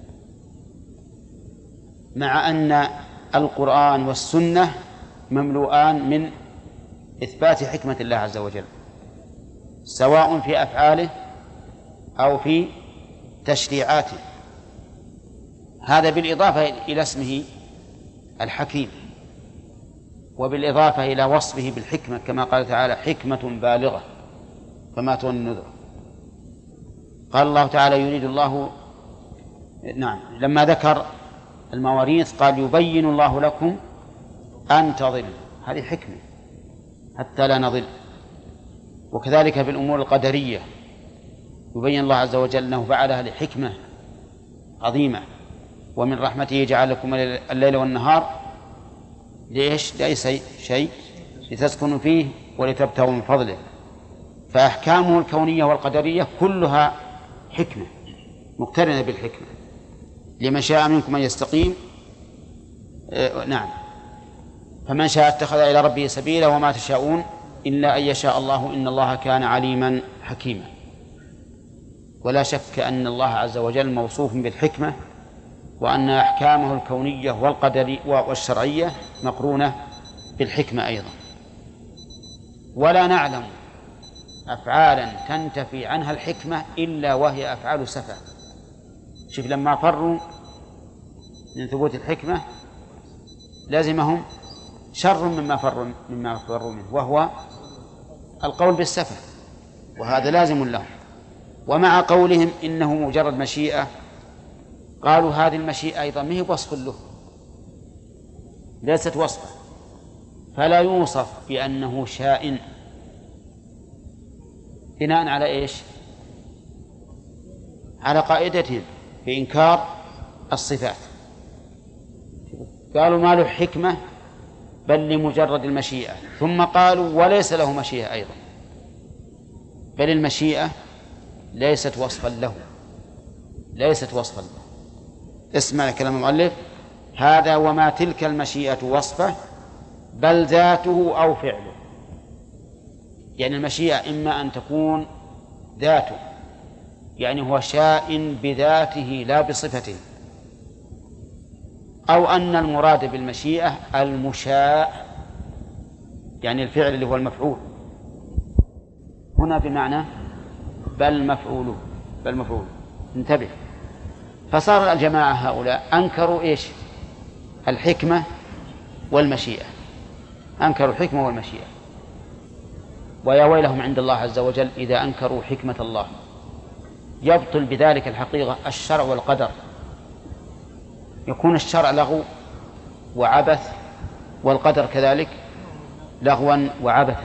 مع أن القرآن والسنة مملوءان من إثبات حكمة الله عز وجل، سواء في أفعاله أو في تشريعاته، هذا بالإضافة إلى اسمه الحكيم. وبالإضافة إلى وصفه بالحكمة كما قال تعالى حكمة بالغة فما تغني النذر. قال الله تعالى يريد الله، نعم، لما ذكر المواريث قال يبين الله لكم أن تضلوا، هذه حكمة حتى لا نضل. وكذلك في الأمور القدرية يبين الله عز وجل أنه فعلها لحكمة عظيمة، ومن رحمته جعل لكم الليل والنهار ليش؟ لأي شيء لتسكنوا فيه ولتبتغوا من فضله. فأحكامه الكونية والقدرية كلها حكمة مقترنة بالحكمة. لمن شاء منكم أن يستقيم، نعم، فمن شاء اتخذ إلى ربه سبيلا وما تشاءون إلا أن يشاء الله إن الله كان عليما حكيما. ولا شك أن الله عز وجل موصوف بالحكمة، وأن أحكامه الكونية والقدرية والشرعية مقرونة بالحكمة أيضا. ولا نعلم أفعالا تنتفي عنها الحكمة إلا وهي أفعال سفه. شوف لما فروا من ثبوت الحكمة لازمهم شر مما فروا منه، وهو القول بالسفه، وهذا لازم لهم. ومع قولهم إنه مجرد مشيئة، قالوا هذه المشيئة أيضا ما هي وصف له، ليست وصفا، فلا يوصف بأنه شاء بناء على إيش؟ على قاعدتهم في إنكار الصفات. قالوا ما له حكمة بل لمجرد المشيئة، ثم قالوا وليس له مشيئة أيضا، بل المشيئة ليست وصفا له، ليست وصفا له. اسمع كلام المؤلف: هذا وما تلك المشيئة وصفه بل ذاته أو فعله. يعني المشيئة إما أن تكون ذاته، يعني هو شاء بذاته لا بصفته، أو أن المراد بالمشيئة المشاء، يعني الفعل اللي هو المفعول، هنا بمعنى بل مفعوله، بل مفعول. انتبه، فصار الجماعة هؤلاء أنكروا إيش؟ الحكمة والمشيئة، أنكروا الحكمة والمشيئة. ويا ويلهم عند الله عز وجل إذا أنكروا حكمة الله. يبطل بذلك الحقيقة الشرع والقدر، يكون الشرع لغو وعبث، والقدر كذلك لغوا وعبثا،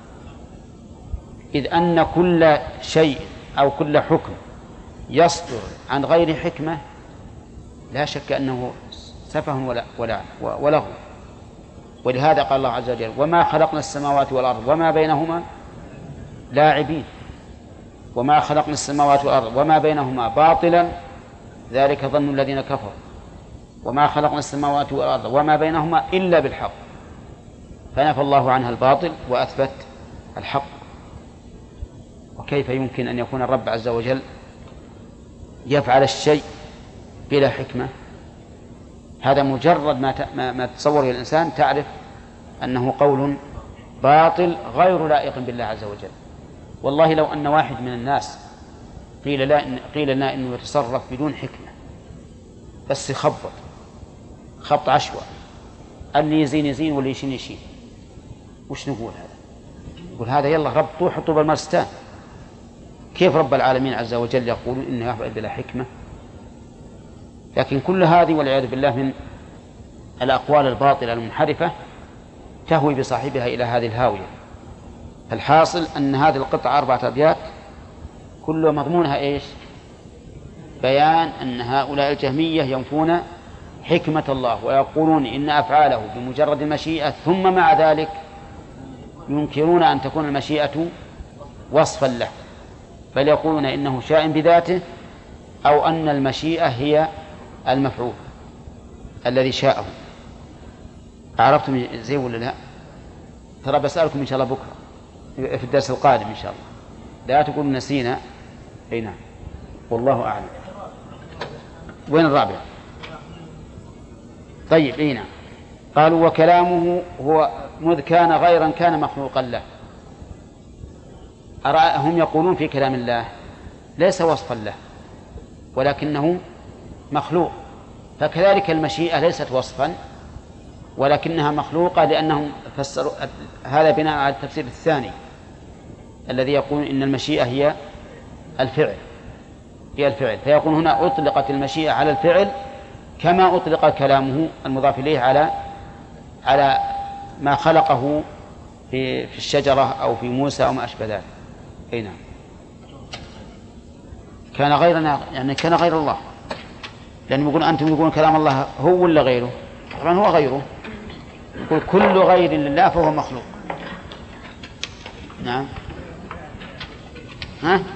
إذ أن كل شيء أو كل حكم يصدر عن غير حكمة لا شك أنه سفه ولغو. ولهذا قال الله عز وجل: وما خلقنا السماوات والأرض وما بينهما لاعبين، وما خلقنا السماوات والأرض وما بينهما باطلا ذلك ظن الذين كفروا، وما خلقنا السماوات والأرض وما بينهما إلا بالحق. فنفى الله عنها الباطل وأثبت الحق. وكيف يمكن أن يكون الرب عز وجل يفعل الشيء بلا حكمة؟ هذا مجرد ما تصوره الإنسان تعرف أنه قول باطل غير لائق بالله عز وجل. والله لو أن واحد من الناس قيل لنا إنه يتصرف بدون حكمة، بس يخبط خبط عشوائي، اللي يزين يزين واللي يشين يشين، وش نقول هذا؟ نقول هذا يلا ربطوه حطوه بالمرستان. كيف رب العالمين عز وجل يقول إنه يفعل بلا حكمة؟ لكن كل هذه والعياذ بالله من الأقوال الباطلة المنحرفة تهوي بصاحبها إلى هذه الهاوية. الحاصل أن هذه القطعة 4 أبيات كل مضمونها إيش؟ بيان أن هؤلاء الجهمية ينفون حكمة الله ويقولون إن أفعاله بمجرد المشيئة، ثم مع ذلك ينكرون أن تكون المشيئة وصفا له، بل يقولون إنه شاء بذاته، أو أن المشيئة هي المفعول الذي شاءه. عرفتم زي ولا لا؟ ترى بسألكم إن شاء الله بكرة في الدرس القادم إن شاء الله، لا تقولوا نسينا. أي نعم، والله أعلم. وين الرابع؟ طيب، أي نعم. قالوا وكلامه هو مذ كان غيرا كان مخلوقا له. هم يقولون في كلام الله ليس وصفا له ولكنه مخلوق، فكذلك المشيئة ليست وصفا ولكنها مخلوقة لأنهم فسروا هذا بناء على التفسير الثاني الذي يقول إن المشيئة هي الفعل، فيكون هنا أطلقت المشيئة على الفعل كما أطلق كلامه المضاف إليه على ما خلقه في الشجرة أو في موسى أو ما أشبه ذلك. أي نعم. كان غيرنا يعني كان غير الله، لأنهم يقولون أنتم يقولون كلام الله هو ولا غيره؟ طبعا هو غيره. يقول كل غير لله فهو مخلوق. نعم. ها؟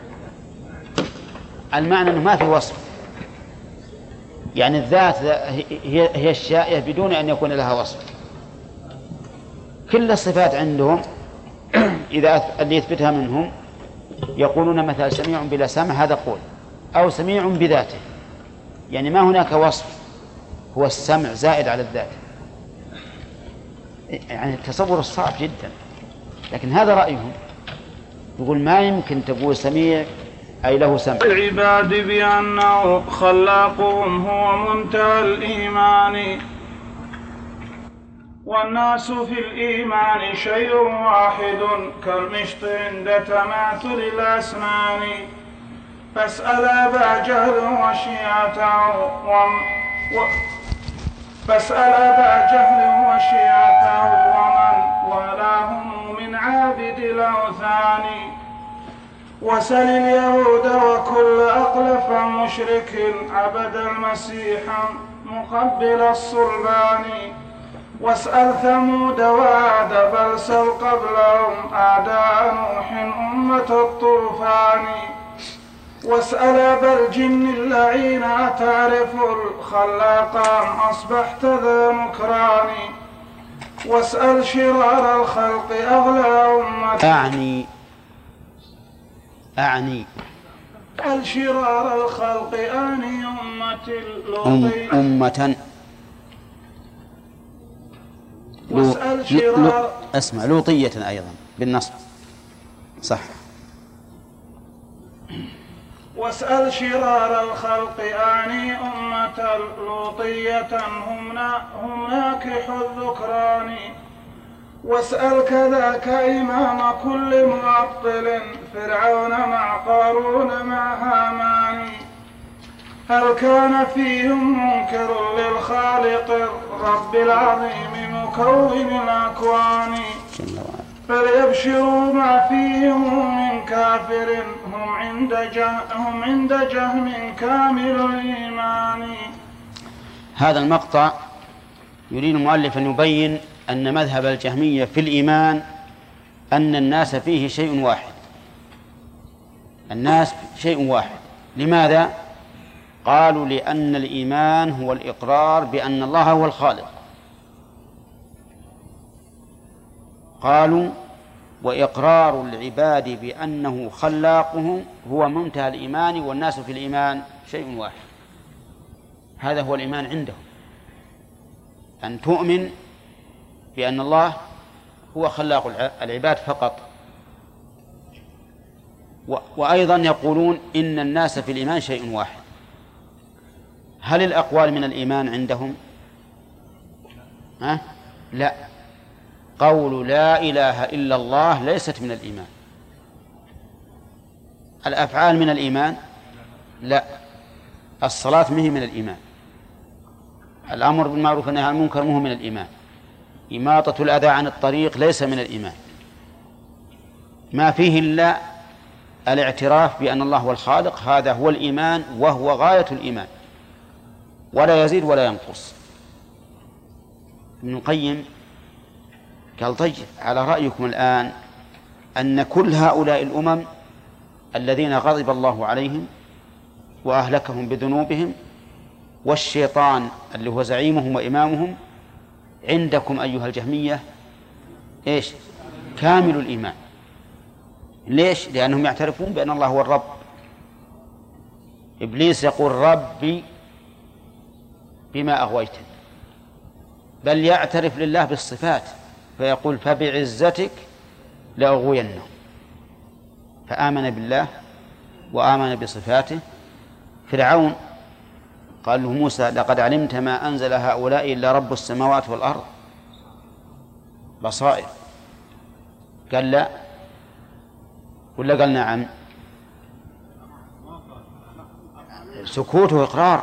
المعنى أنه ما في وصف، يعني الذات هي الشائعة بدون أن يكون لها وصف. كل الصفات عندهم إذا اللي يثبتها منهم يقولون مثلا سميع بلا سمع، هذا قول، أو سميع بذاته، يعني ما هناك وصف، هو السمع زائد على الذات. يعني التصور الصعب جدا، لكن هذا رأيهم. يقول ما يمكن تقول سميع أي له سمع. العباد بأنه خلاقهم هو منتهى الإيمان، والناس في الإيمان شيء واحد كالمشط عند تماثل الأسنان. فاسأل أبا جهل وشيعته ومن ولاهم من عابد الأوثان. وسل اليهود وكل أقلف مشرك عبد المسيح مقبل الصلبان. واسأل ثمود وعاد بل سل قبلهم أعداء نوح أمة الطوفان. واسأل أبا الجن اللعين أتعرف الخلاقان أصبحت ذا نكران. واسأل شرار الخلق أغلى أمة أعني الشرار الخلق أعني أمة واسأل شرار أسمع لوطية أيضا بالنصب صح. واسأل شرار الخلق أعني أمة لوطية هم ناكح الذكران. واسأل كذاك إمام كل معطل فرعون مع قارون مع هامان. هل كان فيهم منكر للخالق الرب العظيم مكون الأكوان؟ فليبشروا ما فيهم من كافر هم عند جهم كامل الإيمان. هذا المقطع يريد المؤلف أن يبين أن مذهب الجهمية في الإيمان أن الناس فيه شيء واحد. الناس شيء واحد. لماذا؟ قالوا لأن الإيمان هو الإقرار بأن الله هو الخالق. قالوا وإقرار العباد بأنه خلاقهم هو منتهى الإيمان، والناس في الإيمان شيء واحد. هذا هو الإيمان عندهم، أن تؤمن بأن الله هو خلاق العباد فقط. وأيضا يقولون إن الناس في الإيمان شيء واحد. هل الأقوال من الإيمان عندهم؟ لا. قول لا إله إلا الله ليست من الإيمان. الأفعال من الإيمان؟ لا. الصلاة مهي من الإيمان. الأمر بالمعروف والنهي عن المنكر مهي من الإيمان. إماطة الأذى عن الطريق ليس من الإيمان. ما فيه إلا الاعتراف بأن الله هو الخالق، هذا هو الإيمان وهو غاية الإيمان، ولا يزيد ولا ينقص. ابن القيم قال طيب على رأيكم الآن أن كل هؤلاء الأمم الذين غضب الله عليهم وأهلكهم بذنوبهم والشيطان اللي هو زعيمهم وإمامهم عندكم أيها الجهمية إيش؟ كامل الإيمان. ليش؟ لأنهم يعترفون بأن الله هو الرب. إبليس يقول ربي بما أغويتني، بل يعترف لله بالصفات فيقول فبعزتك لأغوينه. فآمن بالله وآمن بصفاته. فرعون قال له موسى لقد علمت ما أنزل هؤلاء إلا رب السماوات والأرض بصائر. قال لا ولا قال نعم؟ سكوته إقرار،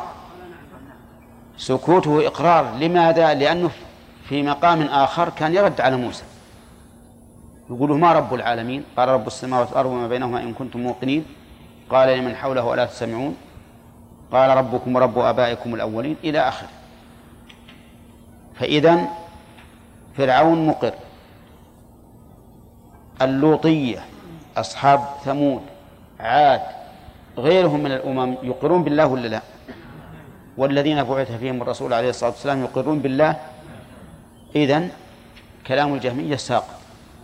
سكوته إقرار. لماذا؟ لأنه في مقام آخر كان يرد على موسى يقول ما رب العالمين؟ قال رب السماوات والأرض وما بينهما إن كنتم موقنين. قال لمن حوله ألا تسمعون؟ قال ربكم ورب آبائكم الأولين إلى آخره. فإذن فرعون مقر، اللوطية أصحاب ثمود عاد غيرهم من الأمم يقرون بالله ولا لا؟ والذين بعث فيهم الرسول عليه الصلاة والسلام يقرون بالله. إذن كلام الجهمية ساقط.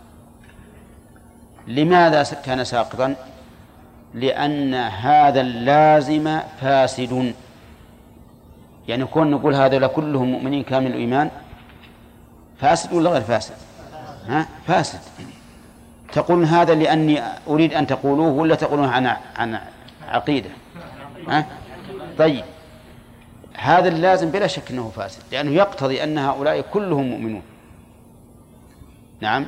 لماذا كان ساقطا؟ لأن هذا اللازم فاسد. يعني كون نقول هذا كلهم مؤمنين كامل الإيمان فاسد ولا غير فاسد؟ فاسد. تقولون هذا لأني أريد أن تقولوه ولا تقولون عن عقيدة؟ طيب هذا اللازم بلا شك أنه فاسد، لأنه يقتضي أن هؤلاء كلهم مؤمنون. نعم.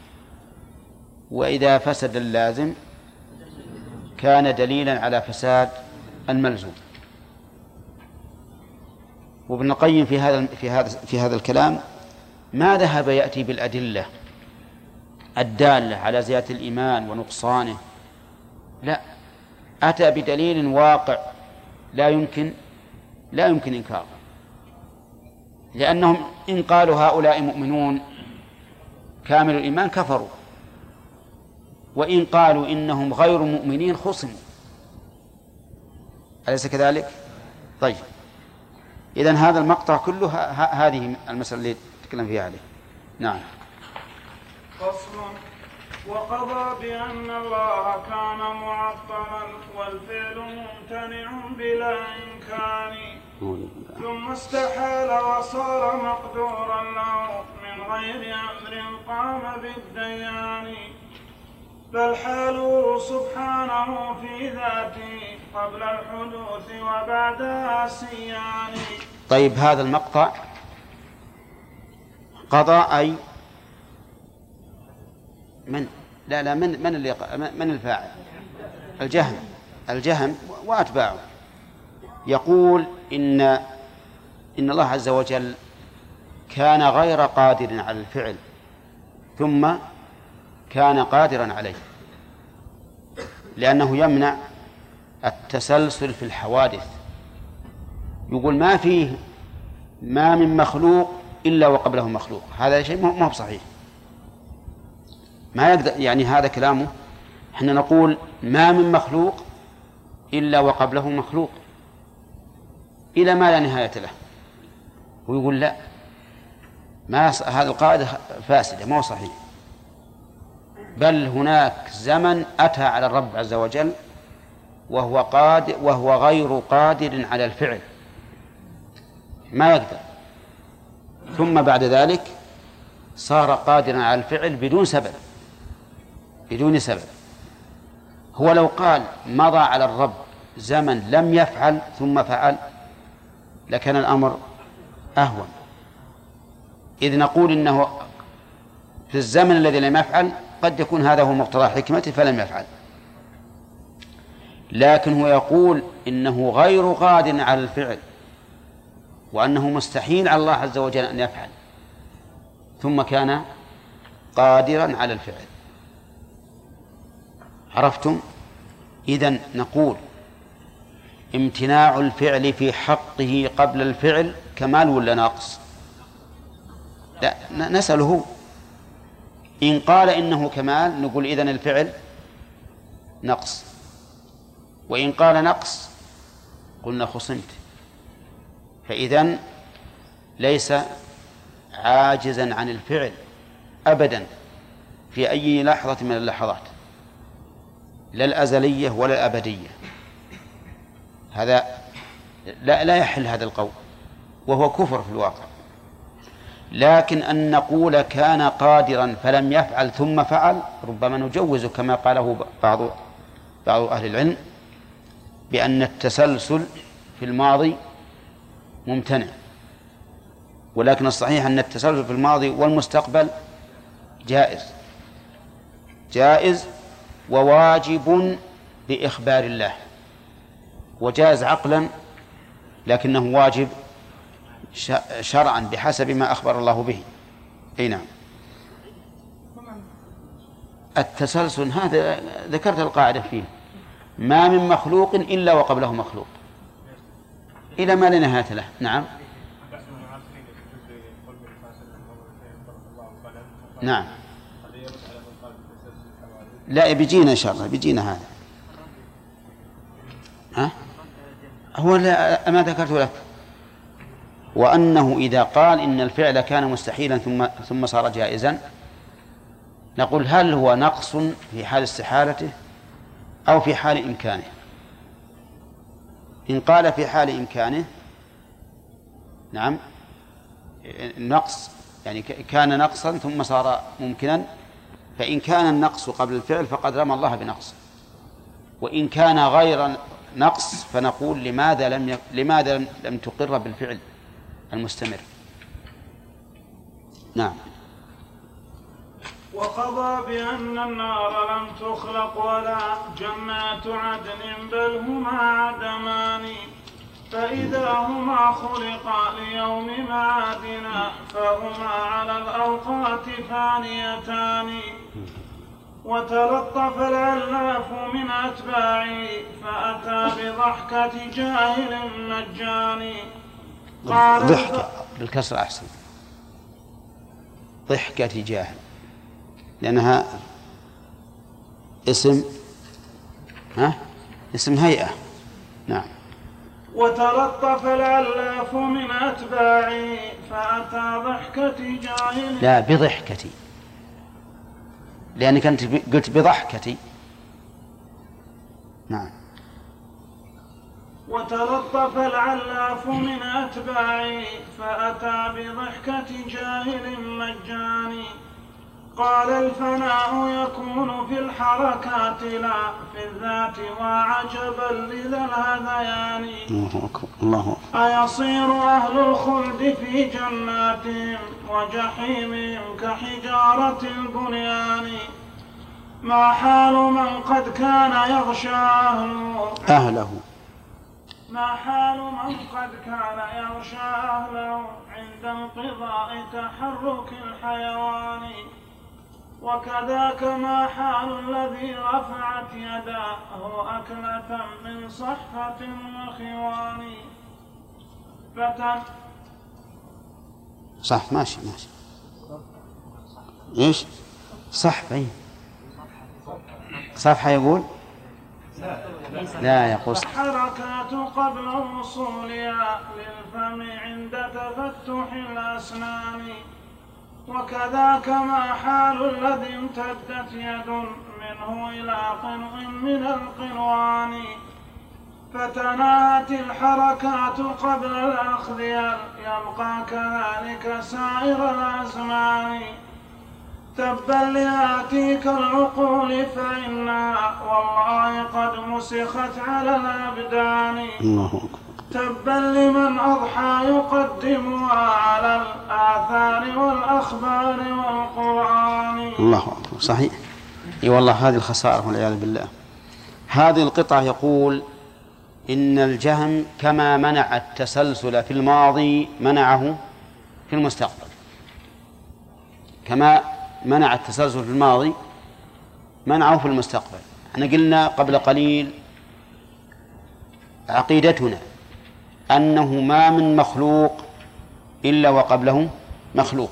وإذا فسد اللازم كان دليلا على فساد الملزوم. وابن القيم في هذا الكلام ما ذهب يأتي بالأدلة الدالة على زيادة الإيمان ونقصانه، لا، أتى بدليل واقع لا يمكن إنكاره. لأنهم إن قالوا هؤلاء مؤمنون كامل الإيمان كفروا، وإن قالوا إنهم غير مؤمنين خصموا. أليس كذلك؟ طيب إذن هذا المقطع كله هذه المسألة اللي تكلم فيها عليه. نعم. فصل. وقضى بأن الله كان معطلا والفعل ممتنع بلا إمكان، ثم استحال وصار مقدورا له من غير أمر قام بالديان، بل حاله سبحانه في ذاته قبل الحدوث وبعدها سيان. طيب هذا المقطع قضى أي من من الفاعل؟ الجهم وأتباعه. يقول إن الله عز وجل كان غير قادر على الفعل ثم كان قادرا عليه، لأنه يمنع التسلسل في الحوادث. يقول ما من مخلوق إلا وقبله مخلوق. هذا شيء ما هو صحيح، ما يقدر. يعني هذا كلامه. احنا نقول ما من مخلوق إلا وقبله مخلوق إلى ما لا نهاية له. ويقول لا، هذا القاعدة فاسدة، ما هو صحيح. بل هناك زمن أتى على الرب عز وجل وهو غير قادر على الفعل، ما يقدر، ثم بعد ذلك صار قادرا على الفعل بدون سبب. هو لو قال مضى على الرب زمن لم يفعل ثم فعل لكان الأمر أهون، إذ نقول إنه في الزمن الذي لم يفعل قد يكون هذا هو مقتضى حكمته فلم يفعل. لكن هو يقول إنه غير قادر على الفعل وأنه مستحيل على الله عز وجل أن يفعل ثم كان قادرا على الفعل. عرفتم؟ إذن نقول امتناع الفعل في حقه قبل الفعل كمال ولا نقص؟ لا، نسأله. إن قال إنه كمال نقول إذن الفعل نقص، وإن قال نقص قلنا خصمت. فإذن ليس عاجزا عن الفعل أبدا في أي لحظة من اللحظات، لا الأزلية ولا الأبدية. هذا لا يحل هذا القول، وهو كفر في الواقع. لكن أن نقول كان قادرا فلم يفعل ثم فعل ربما نجوز، كما قاله بعض أهل العلم، بأن التسلسل في الماضي ممتنع، ولكن الصحيح أن التسلسل في الماضي والمستقبل جائز وواجب بإخبار الله، وجائز عقلا لكنه واجب شرعا بحسب ما أخبر الله به. أي نعم. التسلسل هذا ذكرت القاعدة فيه: ما من مخلوق إلا وقبله مخلوق إلى ما لا نهاية له. نعم نعم. لا بيجينا إن شاء الله، بيجينا هذا. ها؟ هو لا ما ذكرت لك، وأنه إذا قال إن الفعل كان مستحيلا ثم صار جائزا، نقول هل هو نقص في حال استحالته أو في حال إمكانه؟ إن قال في حال إمكانه نعم نقص، يعني كان نقصا ثم صار ممكنا، فإن كان النقص قبل الفعل فقد رمى الله بنقص، وإن كان غير نقص فنقول لماذا لم تقر بالفعل المستمر. نعم. وقضى بأن النار لم تخلق ولا جنات عدن بل هما عدمان، فإذا هما خلقا ليوم معادنا فهما على الأوقات فانيتان. وتلطف العلاف من أتباعه فأتى بضحكة جاهل مجاني. ضحكة بالكسر أحسن، ضحكة جاهل، لأنها اسم هيئة. نعم. وتلطف العلاف من أتباعه فأتى ضحكة جاهل. لا بضحكتي، لأنك أنت قلت بضحكتي. نعم. وتلطف العلاف من أتباعه فأتى بضحكة جاهل مجاني. قال الفناء يكون في الحركات لا في الذات وعجبا لذا الهذيان. الله أكبر. أيصير أهل الخلد في جناتهم وجحيمهم كحجارة البنيان. ما حال من قد كان يغشى أهله ما حال من قد كان يغشى أهله عند انقضاء تحرك الحيوان. وكذاك ما حال الذي رفعت يداه أكلة من صحفة وخوان. صح ماشي إيش صحفة صفحة يقول لا يقول الحركات قبل وصولها للفم عند تفتح الأسنان. وكذاك ما حال الذي امتدت يد منه إلى قنو من القنوان. فتناهت الحركات قبل الأخذ يبقى كذلك سائر الأزمان. تبا لآتيك العقول فإنها والله قد مسخت على الأبدان. الله أكبر. تبا لمن أضحى يقدمها على الآثار والأخبار والقرآن. الله أكبر. صحيح. اي والله هذه الخسارة والعياذ بالله. هذه القطعة يقول إن الجهم كما منع التسلسل في الماضي منعه في المستقبل. كما منع التسلسل في الماضي منعه في المستقبل. احنا قلنا قبل قليل عقيدتنا أنه ما من مخلوق إلا وقبله مخلوق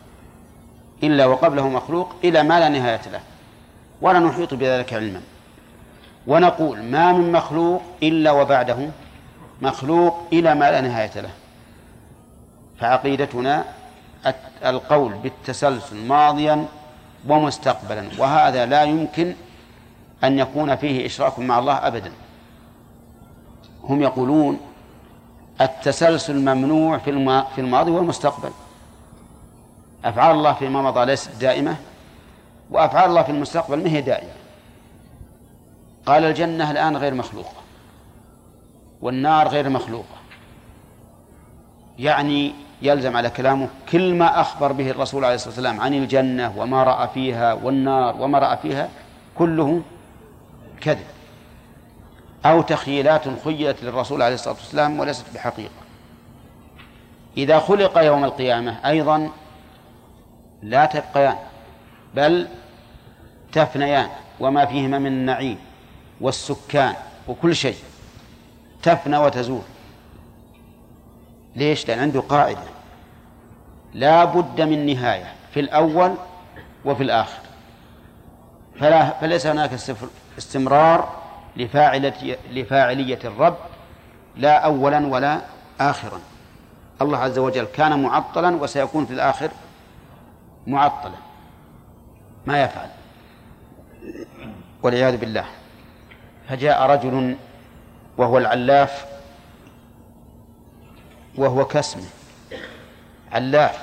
إلى ما لا نهاية له، ولا نحيط بذلك علما. ونقول ما من مخلوق إلا وبعده مخلوق إلى ما لا نهاية له. فعقيدتنا القول بالتسلسل ماضيا ومستقبلا، وهذا لا يمكن أن يكون فيه إشراك مع الله أبدا. هم يقولون التسلسل ممنوع في الماضي والمستقبل. أفعال الله فيما مضى ليست دائمة، وأفعال الله في المستقبل ما هي دائمة. قال الجنة الآن غير مخلوقة، والنار غير مخلوقة، يعني يلزم على كلامه كل ما أخبر به الرسول عليه الصلاة والسلام عن الجنة وما رأى فيها والنار وما رأى فيها كله كذب أو تخيلات خيلت للرسول عليه الصلاة والسلام وليست بحقيقة. إذا خلق يوم القيامة أيضا لا تبقيان بل تفنيان، وما فيهما من النعيم والسكان وكل شيء تفنى وتزول. ليش؟ لأن عنده قاعدة لا بد من نهاية في الأول وفي الآخر، فليس هناك استمرار لفاعلية الرب لا أولا ولا آخرا. الله عز وجل كان معطلا وسيكون في الآخر معطلا ما يفعل والعياذ بالله. فجاء رجل وهو العلاف وهو كاسمه علاف،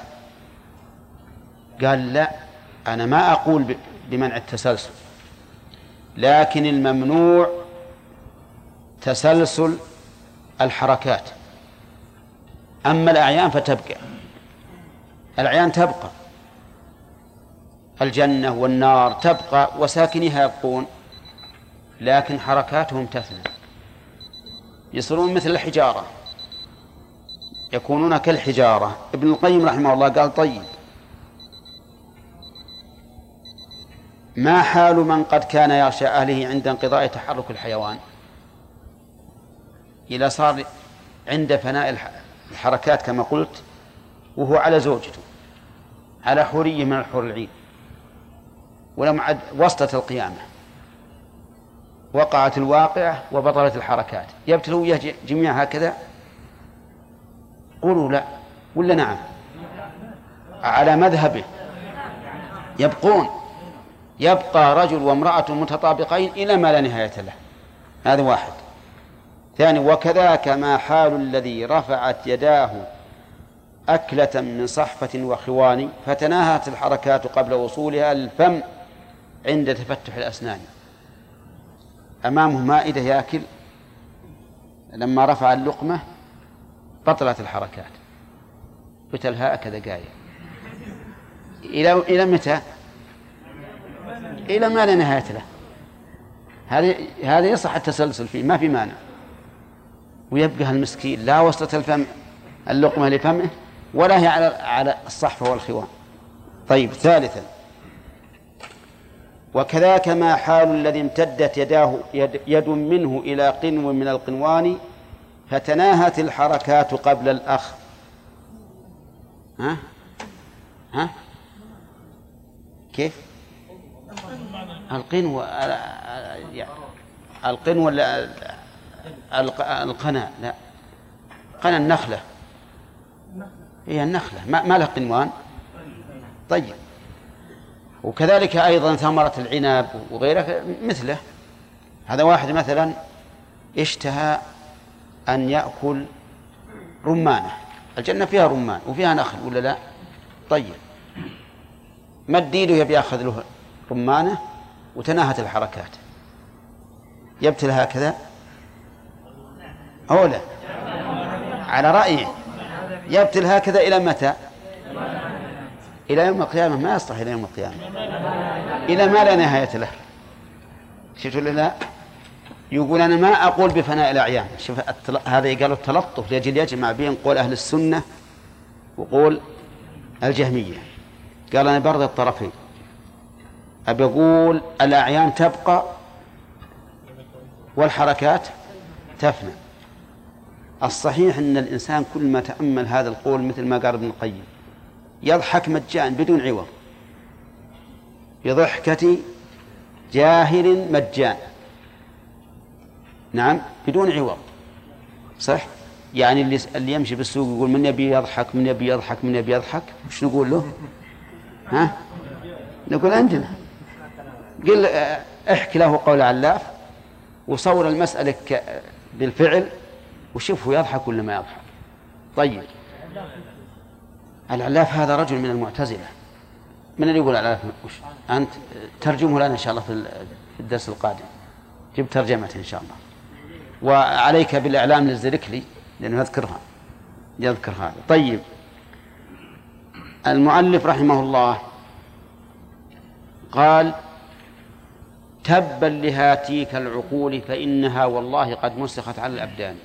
قال لا أنا ما أقول بمنع التسلسل، لكن الممنوع تسلسل الحركات، أما الأعيان فتبقى. الأعيان تبقى، الجنة والنار تبقى وساكنها يبقون، لكن حركاتهم تثنى، يصيرون مثل الحجارة، يكونون كالحجارة. ابن القيم رحمه الله قال طيب ما حال من قد كان يغشى أهله عند انقضاء تحرك الحيوان، إذا صار عند فناء الحركات كما قلت وهو على زوجته على حورية من الحور العين ولم عد وسط القيامة وقعت الواقعة وبطلت الحركات، يبتلوا وياه جميعا هكذا؟ قولوا لا ولا نعم؟ على مذهبه يبقون، يبقى رجل وامرأة متطابقين إلى ما لا نهاية له. هذا واحد. ثاني وكذاك ما حال الذي رفعت يداه أكلة من صحفة وخوان فتناهت الحركات قبل وصولها الفم عند تفتح الأسنان. أمامه مائدة يأكل، لما رفع اللقمة بطلت الحركات، فتلها هكذا قاية إلى متى؟ إلى ما لا نهاية له. هذا يصح التسلسل فيه ما في مانع، ويبقى المسكين لا وسط الفم اللقمة لفمه ولا هي على الصحفة والخوان. طيب ثالثا وكذاك ما حال الذي امتدت يداه يد منه إلى قنو من القنوان فتناهت الحركات قبل الأخ. ها كيف القنو؟ القنو ولا القنا؟ لا، قنا النخلة، هي النخلة ما لها قنوان. طيب وكذلك أيضا ثمرة العنب وغيره مثله. هذا واحد مثلا اشتهى أن يأكل رمانة، الجنة فيها رمان وفيها نخل ولا لا؟ طيب مد يده يبي يأخذ له رمانة وتناهت الحركات، يبتل هكذا أو لا؟ على رأيه يبتل هكذا إلى متى؟ إلى يوم القيامة. ما يصلح إلى يوم القيامة، إلى ما لا نهاية له. شفتوا لا؟ يقول أنا ما أقول بفناء الأعيان. شوف هذا قالوا التلطف لأجل يجمع بين قول أهل السنة وقول الجهمية. قال أنا برد الطرفين، أبي أقول الأعيان تبقى والحركات تفنى. الصحيح أن الإنسان كل ما تأمل هذا القول مثل ما قال ابن القيم يضحك مجان بدون عوض، بضحكة جاهل مجان. نعم بدون عوض، صح؟ يعني اللي يمشي بالسوق يقول من يبي يضحك من يبي يضحك من يبي يضحك، وش نقول له؟ ها؟ نقول عندنا قل احكي له قول علاف وصور المسألة بالفعل وشوفه يضحك ولا ما يضحك. طيب العلاف هذا رجل من المعتزلة. من اللي يقول العلاف؟ أنت ترجمه لنا إن شاء الله في الدرس القادم، جيب ترجمة إن شاء الله، وعليك بالإعلام للزركلي لأنه يذكرها. يذكر هذا. طيب، المؤلف رحمه الله قال: تبا لهاتيك العقول فإنها والله قد مسخت على الأبدان.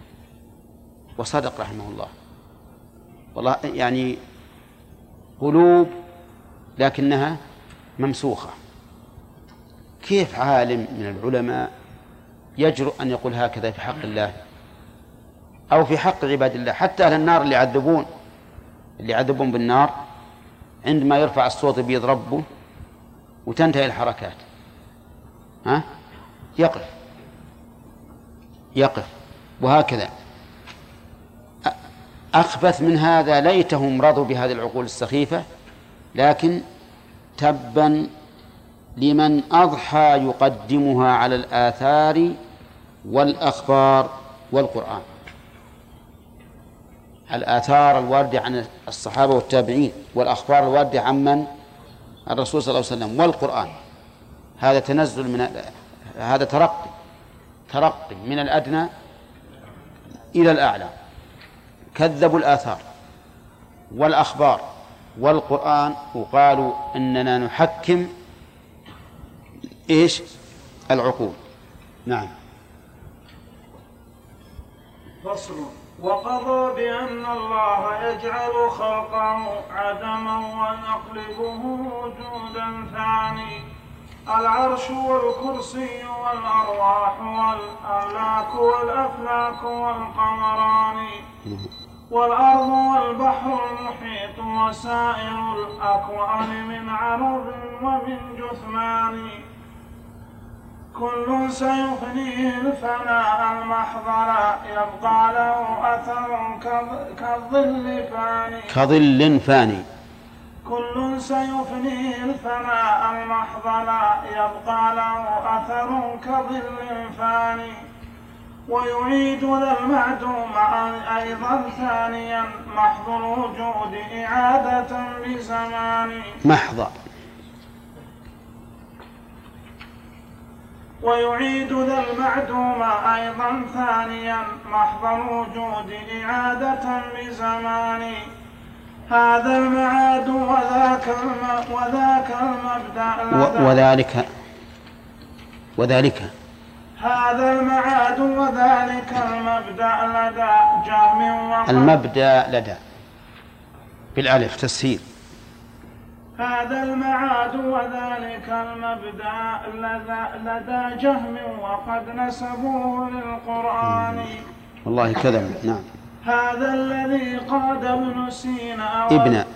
وصدق رحمه الله، والله يعني قلوب لكنها ممسوخة. كيف عالم من العلماء يجرؤ أن يقول هكذا في حق الله أو في حق عباد الله؟ حتى أهل النار اللي يعذبون بالنار عندما يرفع الصوت بيضربه وتنتهي الحركات يقف وهكذا. أخبث من هذا ليتهم رضوا بهذه العقول السخيفة، لكن تبا لمن أضحى يقدمها على الآثار والأخبار والقرآن. الآثار الواردة عن الصحابة والتابعين، والأخبار الواردة عن من؟ الرسول صلى الله عليه وسلم، والقرآن. هذا تنزل هذا ترقي من الأدنى إلى الأعلى. كذبوا الآثار والأخبار والقرآن وقالوا إننا نحكم العقول. نعم. فصل. وقضى بأن الله يجعل خلقه عدما ويقلبه وجودا ثاني: العرش والكرسي والأرواح والأملاك والأفلاك والقمران والأرض والبحر المحيط وسائر الأكوان من عرض ومن جثمان، كل سيفنيه الفناء المحض لا يبقى له أثر كظل فاني. كل سيفنيه الفناء المحض لا يبقى له أثر كظل فاني، ويعيد ذا المعدوم أيضا ثانيا محض الوجود إعادة بزمان. ويعيد ذا المعدوم أيضا ثانيا محض الوجود إعادة بزمان. هذا المعاد وذاك المبدأ وذلك هذا المعاد وذلك المبدأ لدى جهم المبدأ لدى بالألف تسهيل. هذا المعاد وذلك المبدأ لدى جهم وقد نسبوه للقرآن. والله كذب. نعم. هذا الذي قاد ابن سينا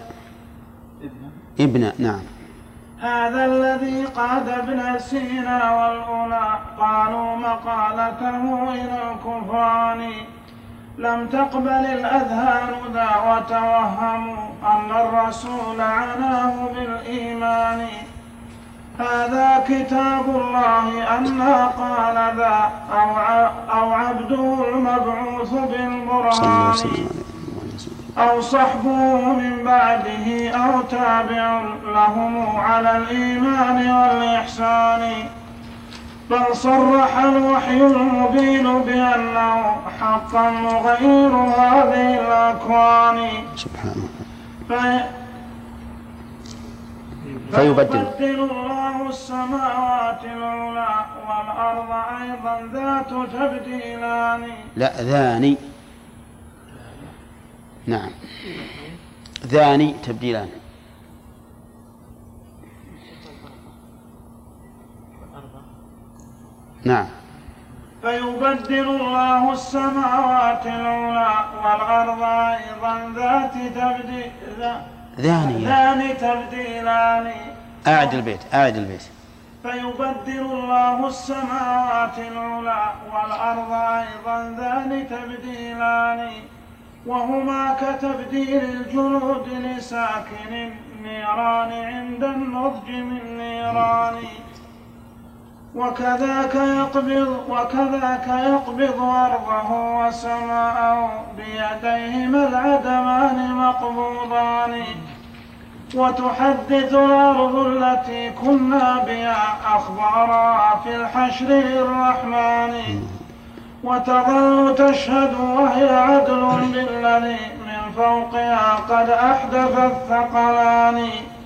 ابن نعم. هذا الذي قاد ابن سينا والأولى قالوا مقالته إلى الكفران، لم تقبل الأذهان ذا وتوهموا أن الرسول عناه بالإيمان. هذا كتاب الله أنا قال ذا أو عبده المبعوث بالبرهان أو صحبه من بعده أو تابع لهم على الإيمان والإحسان، بل صرح الوحي المبين بأنه حقا مغير هذه الأكوان. سبحانه. فيبدل الله السماوات العلى والأرض أيضا ذات تبديلان. لا ذاني. نعم ذاني تبديلان. نعم. فيبدل الله السماوات العلى والأرض أيضا ذات تبديلان. أعد البيت. فيبدل الله السماوات العلى والأرض أيضا ذات تبديلان، وهما كتبديل الجلود لساكن النيران عند النضج من نيران، وكذاك يقبض أرضه وسماءه بيديهما العدمان مقبوضان، وتحدث الأرض التي كنا بها أخبارها في الحشر للرحمن، وتظل تشهد وهي عدل بالذي من فوقها قد أحدث الثقلان.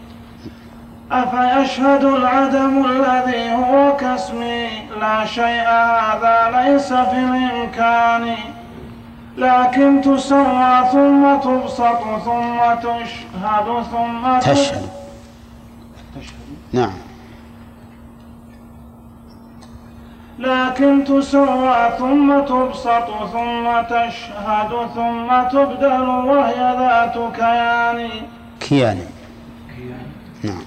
أفيشهد العدم الذي هو كاسمي لا شيء هذا ليس في الإمكان. لكن تسوى ثم تبسط ثم تشهد ثم تشهد. نعم. لكن تسوى ثم تبسط ثم تشهد ثم تبدل وهي ذات كيان. نعم.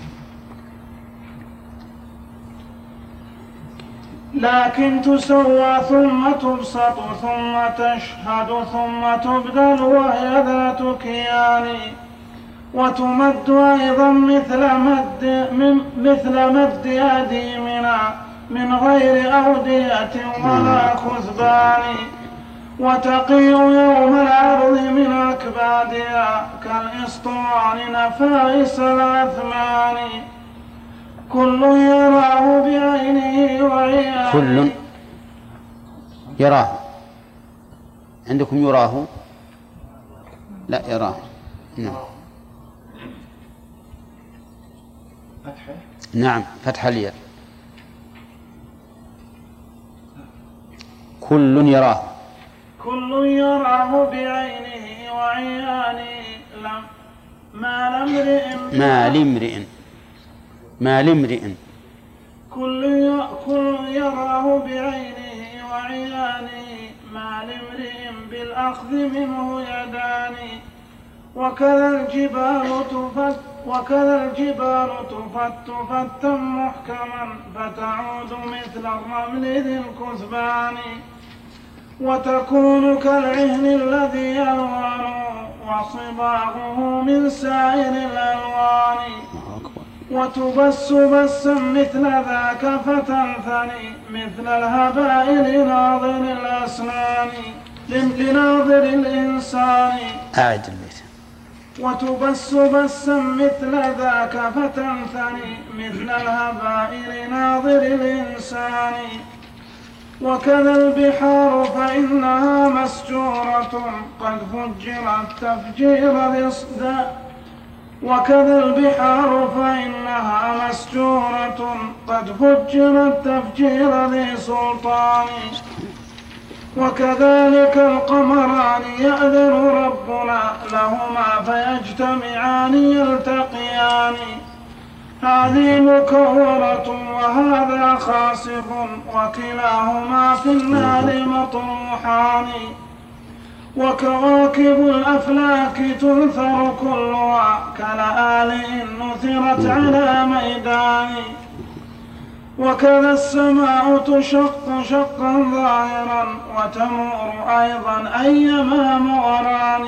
لكن تسوى ثم تبسط ثم تشهد ثم تبدل وهي ذات كيان. وتمد أيضا مثل مد أديمنا من غير أودية ولا خذبان. وتقيء يوم العرض من أكبادها كالإسطوان نفائس الأثمان. كل يراه بعينه وعيانه. كل يراه. عندكم يراه؟ لا يراه. نعم. نعم فتح الياء. كل يراه. كل يراه بعينه وعيانه ما لامرئ. كل يراه بعينه وعيانه ما لامرئ بالأخذ منه يدان. وكذا الجبال تفت فتا محكما فتعود مثل الرمل ذي الكثبان. وتكون كالعهن الذي يلوان وصباغه من سائر الألوان. وتبس بسا مثل ذاك فتنثني مثل الهباء لناظر الإنسان. أعد البيت. وتبس بسا مثل ذاك فتنثني مثل الهباء لناظر الإنسان. وكذا البحار فإنها مسجورة قد فجرت تفجير الإصداء. وكذا البحار فإنها مسجورة قد فجرت تفجير ذي سلطان. وكذلك القمران يأذن ربنا لهما فيجتمعان يلتقيان. هذه مكورة وهذا خاسف وكلاهما في النار مطروحان. وكواكب الأفلاك تنثر كلها كالآلئ نثرت على ميدان. وكذا السماء تشق شقا ظاهرا وتمور أيضا أيما مغران.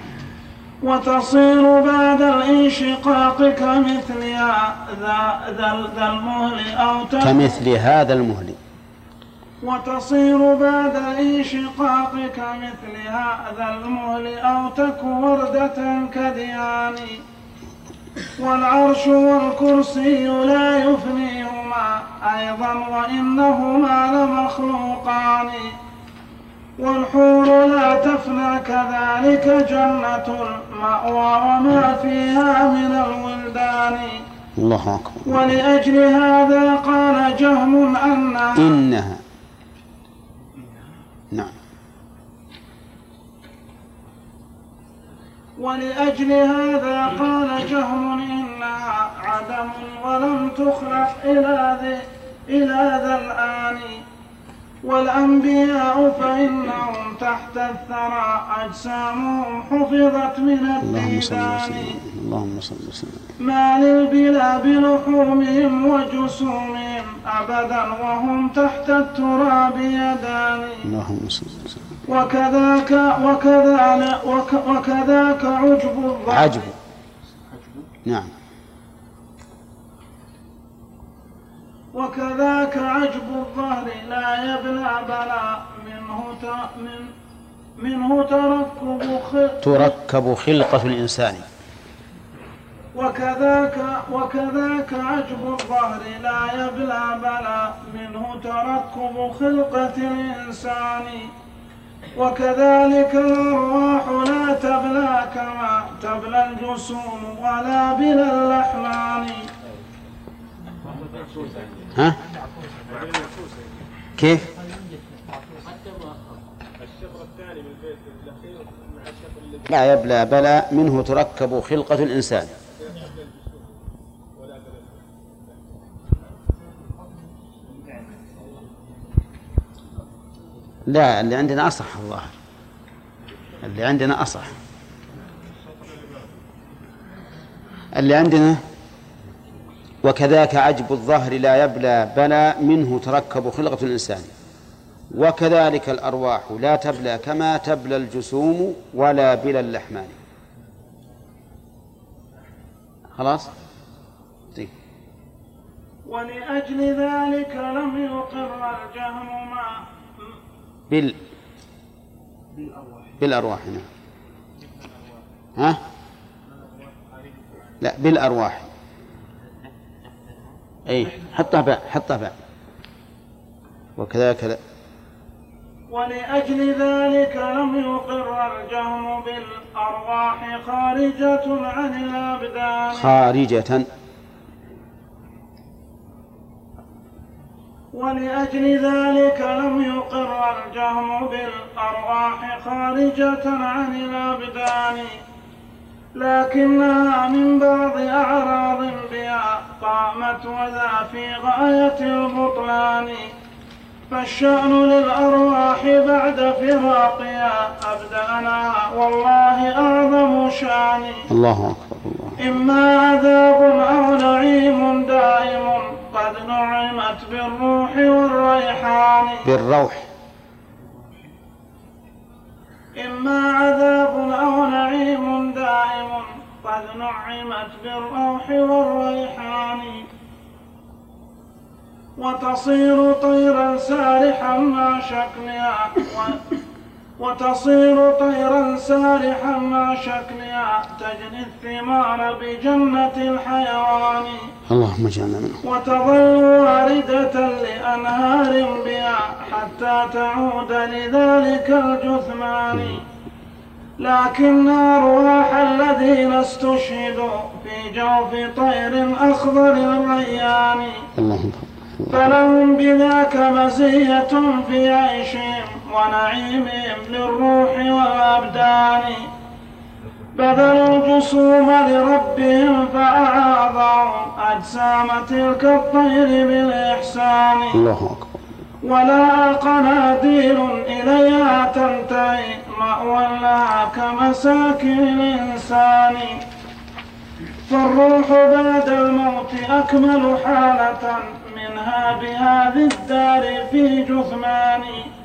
وتصير بعد الانشقاق كمثلها ذا المهل أو كمثل هذا المهل. وتصير بعد الانشقاق كمثل هذا المهل أو تك وردة كديان. والعرش والكرسي لا يفنيهما أيضا وإنهما لمخلوقان. والحور لا تفنى كذلك جنة المأوى وما فيها من الولدان. الله أكبر. ولأجل هذا قال جهم إنها نعم. ولأجل هذا قال جهم إنها عدم ولم تخلق إلى ذا الآن. والأنبياء فإنهم تحت الثرى أجسامهم حفظت من الديدان. اللهم صل وسلم. ما للبلا بلحومهم وجسومهم أبدا وهم تحت التراب يدان. اللهم صل وسلم. وكذاك عجب الظهر. نعم. وكذاك عجب الظهر لا يبلى بلا منه تركب خلقة الإنسان. وكذاك عجب الظهر لا يبلى بلى منه تركب خلقة الإنسان. وكذلك الأرواح لا تبلى كما تبلى الجسوم ولا بلا اللحمان. ها؟ كيف؟ لا يبلى بلى منه تركب خلقة الإنسان. لا، اللي عندنا أصح الظاهر، اللي عندنا أصح، اللي عندنا وكذاك عجب الظهر لا يبلى بلى منه تركب خلقة الإنسان. وكذلك الأرواح لا تبلى كما تبلى الجسوم ولا بلا اللحمان. خلاص؟ طيب. ولأجل ذلك لم يقر الجهم ما بالأرواح هنا. ها؟ لا، بالأرواح. أي حطها باء. وكذلك ولأجل ذلك لم يقر الجهم بالأرواح خارجة عن الأبدان. ولأجل ذلك لم يقر الجهم بالأرواح خارجة عن الأبدان، لكنها من بعض أعراض بها قامت وذا في غاية البطلان. فالشأن للأرواح بعد فراقها أبدانها والله أعظم شان. الله أكبر الله. إما عذاب أو نعيم دائم قد نعمت بالروح والريحان. إما عذاب أو نعيم دائم قد نعمت بالروح والريحان. وتصير طيرا سارحا مع شكلها تجني الثمار بجنة الحيوان. اللهم اجعلنا منه. وتظل واردة لأنهار بها حتى تعود لذلك الجثمان. لكن أرواح الذين استشهدوا في جوف طير أخضر الريان فلهم بذاك مزية في عيشهم ونعيمهم للروح والأبدان. بذلوا الجسوم لربهم فأعاظهم أجسام تلك الطير بالإحسان. الله أكبر. ولا قناديل إليها تنتهي مأوى لها كمساكن الإنسان. فالروح بعد الموت أكمل حالة منها بهذه الدار في جثمان.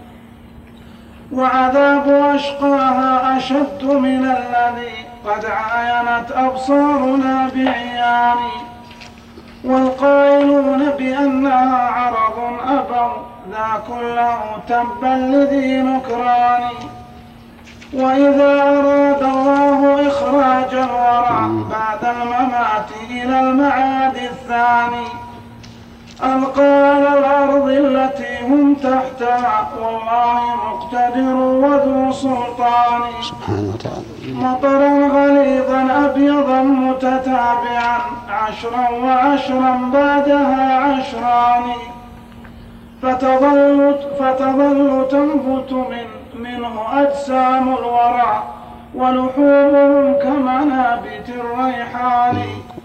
وعذاب أشقاها أشد من الذي قد عاينت أبصارنا بعيان. والقائلون بأنها عرض أبوا ذا كله تبا لذي نكران. وإذا أراد الله إخراج الورع بعد الممات إلى المعاد الثاني ألقى على الأرض التي هم تحتها والله مقتدر وذو سلطان. سبحانه وتعالى. مطرا غليظا أبيضا متتابعا 10 و10 بعدها 10 فتظل تنبت منه أجسام الورع ولحومهم كمنابت الريحان.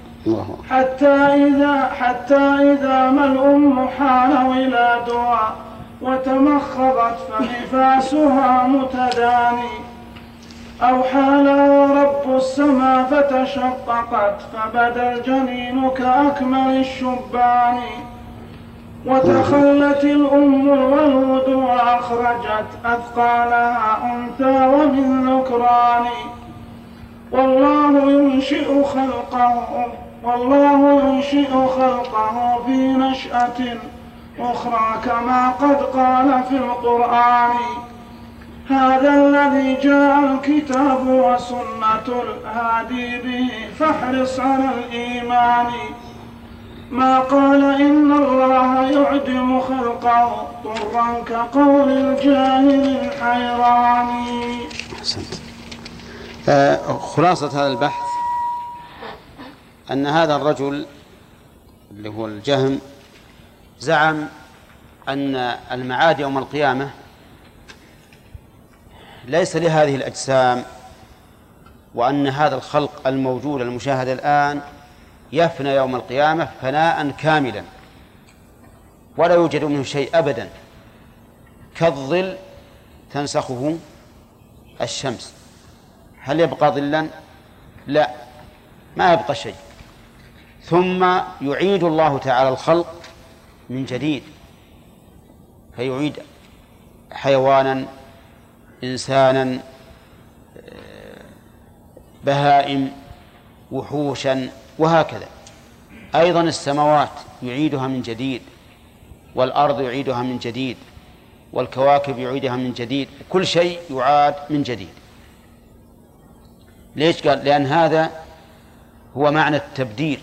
حتى إذا ما الأم حان ولادها وتمخضت فنفاسها متداني أو حالها رب السماء فتشققت فبدا الجنين كأكمل الشبان. وتخلت الأم الولود وأخرجت أثقالها أنثى ومن ذكران. والله ينشئ خلقه في نشأة أخرى كما قد قال في القرآن. هذا الذي جاء الكتاب وسنة الهادي به فاحرص على الإيمان. ما قال إن الله يعدم خلقه ضرا كقول الجاهل الحيران. أحسنت. خلاصة هذا البحث أن هذا الرجل اللي هو الجهم زعم أن المعاد يوم القيامة ليس لهذه الأجسام، وأن هذا الخلق الموجود المشاهد الآن يفنى يوم القيامة فناء كاملا ولا يوجد منه شيء أبدا، كالظل تنسخه الشمس. هل يبقى ظلا؟ لا، ما يبقى شيء. ثم يعيد الله تعالى الخلق من جديد، فيعيد حيوانا، إنسانا، بهائم، وحوشا، وهكذا. أيضا السماوات يعيدها من جديد، والأرض يعيدها من جديد، والكواكب يعيدها من جديد، كل شيء يعاد من جديد. ليش؟ قال لأن هذا هو معنى التبديل.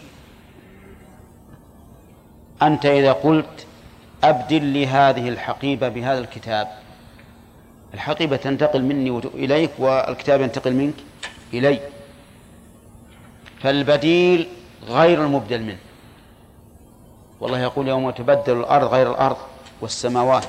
أنت إذا قلت أبدل لي هذه الحقيبة بهذا الكتاب، الحقيبة تنتقل مني إليك والكتاب ينتقل منك إلي، فالبديل غير المبدل منه. والله يقول يوم تبدل الأرض غير الأرض والسماوات.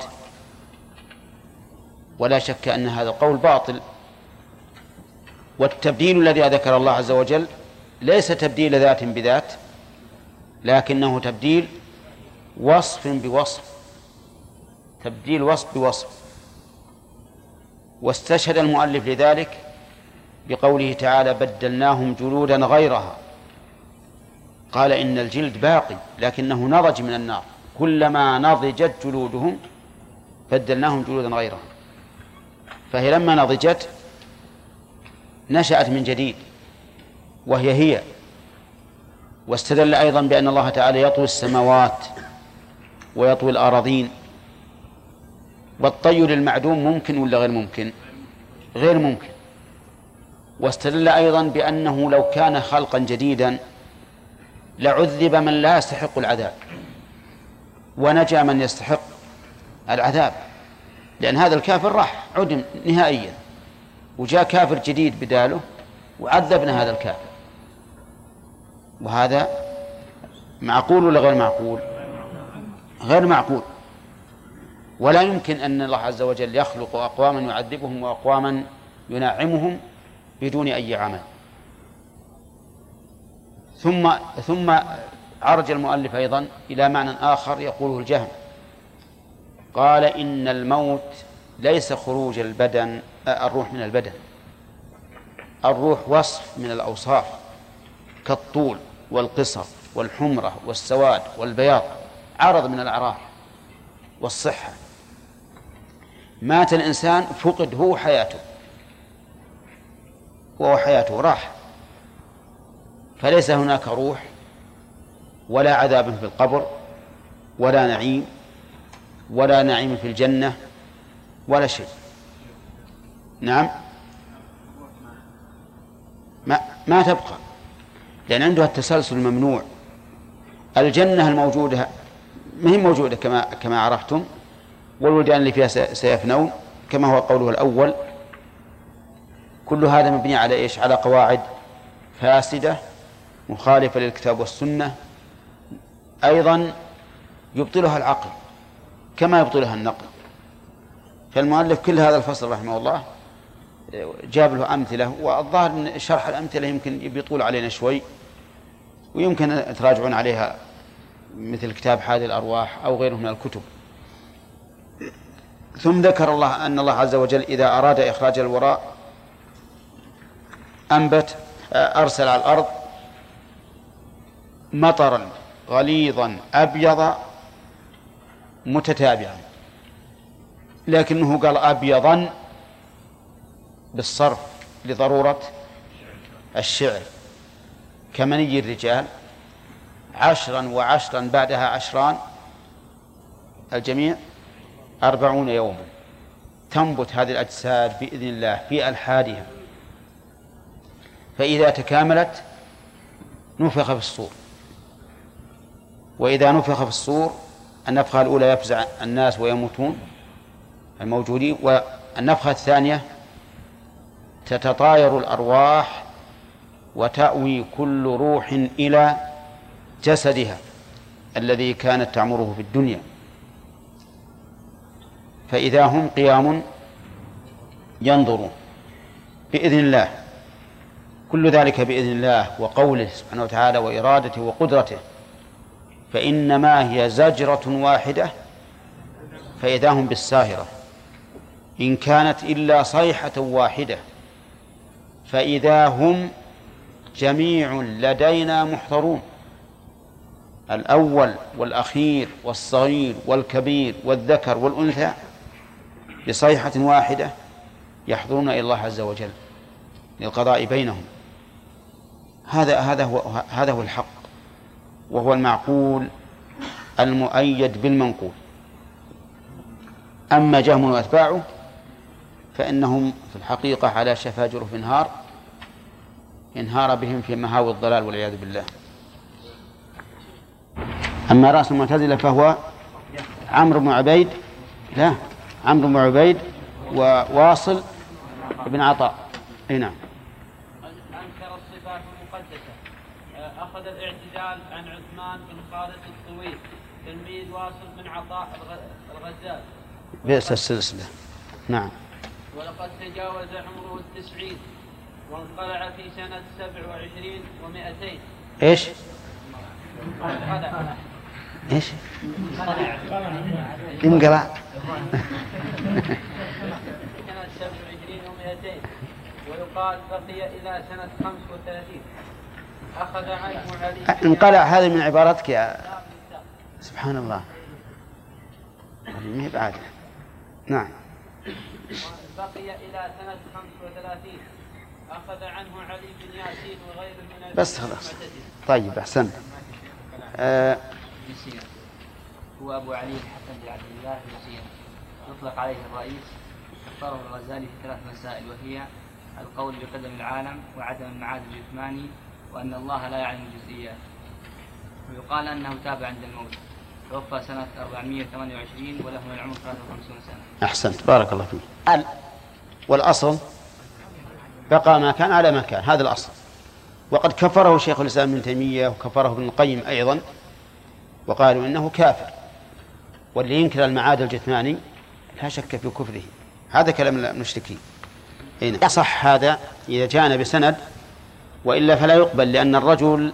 ولا شك أن هذا القول باطل. والتبديل الذي ذكر الله عز وجل ليس تبديل ذات بذات، لكنه تبديل وصف بوصف، تبديل وصف بوصف. واستشهد المؤلف لذلك بقوله تعالى بدلناهم جلودا غيرها. قال إن الجلد باقي لكنه نضج من النار، كلما نضجت جلودهم بدلناهم جلودا غيرها. فهي لما نضجت نشأت من جديد وهي هي. واستدل أيضا بأن الله تعالى يطوي السماوات ويطوي الأراضين. والطي للمعدوم ممكن ولا غير ممكن؟ غير ممكن. واستدل أيضا بأنه لو كان خلقا جديدا لعذب من لا يستحق العذاب ونجا من يستحق العذاب، لأن هذا الكافر راح عدم نهائيا وجاء كافر جديد بداله وعذبنا هذا الكافر. وهذا معقول ولا غير معقول؟ غير معقول. ولا يمكن أن الله عز وجل يخلق أقواما يعذبهم وأقواما ينعمهم بدون أي عمل. ثم عرج المؤلف أيضا إلى معنى آخر يقوله الجهم. قال إن الموت ليس خروج الروح من البدن. الروح وصف من الأوصاف كالطول والقصر والحمرة والسواد والبياض، عرض من الأعراض والصحة. مات الإنسان فقد هو حياته راح، فليس هناك روح ولا عذاب في القبر ولا نعيم ولا نعيم في الجنة ولا شيء. نعم، ما تبقى، لأن عندها التسلسل الممنوع. الجنة الموجودة ما هي موجودة كما عرفتم، والولدان اللي فيها سيفنون كما هو قوله الأول. كل هذا مبني على إيش؟ على قواعد فاسدة مخالفة للكتاب والسنة، أيضا يبطلها العقل كما يبطلها النقل. فالمؤلف كل هذا الفصل رحمه الله جاب له أمثلة، والظاهر أن شرح الأمثلة يمكن بيطول علينا شوي، ويمكن تراجعون عليها مثل كتاب حادي الأرواح أو غيره من الكتب. ثم ذكر الله أن الله عز وجل إذا أراد إخراج الوراء أرسل على الأرض مطرا غليظا أبيض متتابعا، لكنه قال أبيضا بالصرف لضرورة الشعر، كمني الرجال 10 و10 بعدها 10 الجميع 40 يوما. تنبت هذه الأجساد بإذن الله في ألحادها، فإذا تكاملت نفخ في الصور، وإذا نفخ في الصور النفخة الأولى يفزع الناس ويموتون الموجودين، والنفخة الثانية تتطاير الأرواح وتأوي كل روح إلى جسدها الذي كانت تعمره في الدنيا، فإذا هم قيام ينظرون بإذن الله، كل ذلك بإذن الله وقوله سبحانه وتعالى وإرادته وقدرته، فإنما هي زجرة واحدة فإذا هم بالساهرة، إن كانت إلا صيحة واحدة فإذا هم جميع لدينا محضرون، الأول والأخير والصغير والكبير والذكر والأنثى بصيحة واحدة يحضرون إلى الله عز وجل للقضاء بينهم. هذا هو الحق، وهو المعقول المؤيد بالمنقول. أما جهم وأتباعه فإنهم في الحقيقة على شفا جرف انهار بهم في مهاوي الضلال والعياذ بالله. أما رأس المعتزلة فهو عمرو بن عبيد، لا، عمرو بن عبيد وواصل بن عطاء. نعم. أنكر الصفات المقدسة. أخذ الاعتزال عن عثمان بن خالد الطويل تلميذ واصل بن عطاء الغزال بئس السلسلة. نعم. ولقد تجاوز عمره 90 وانقلع في سنة 27 و200. إيش؟ انقلع. إيش؟ انقلع. سنة 27 و200 ويقال بقي إلى سنة 35. أخذ عنه علي. انقلع هذه من عبارتك يا سبحان الله، هذه هي بعد. نعم. بقي إلى سنة 35. أخذ عنه علي بن ياسين وغيره من بس خلاص. طيب أحسنت. هو أبو علي الحسن بن عبد الله المسير، يطلق عليه الرئيس. اختاره الغزالي في 3 مسائل، وهي القول بقدم العالم وعدم المعاد الجسماني وأن الله لا يعلم الجزئيات. ويقال أنه تاب عند الموت، توفى سنة 428 وله من العمر 53 سنة. أحسنت، بارك الله فيك. والأصل بقى ما كان على ما كان، هذا الأصل. وقد كفره شيخ الإسلام ابن تيمية وكفره ابن القيم أيضا، وقالوا إنه كافر، واللي ينكر المعاد الجثماني لا شك في كفره. هذا كلام المشركين. يصح هذا إذا جاءنا بسند، وإلا فلا يقبل، لأن الرجل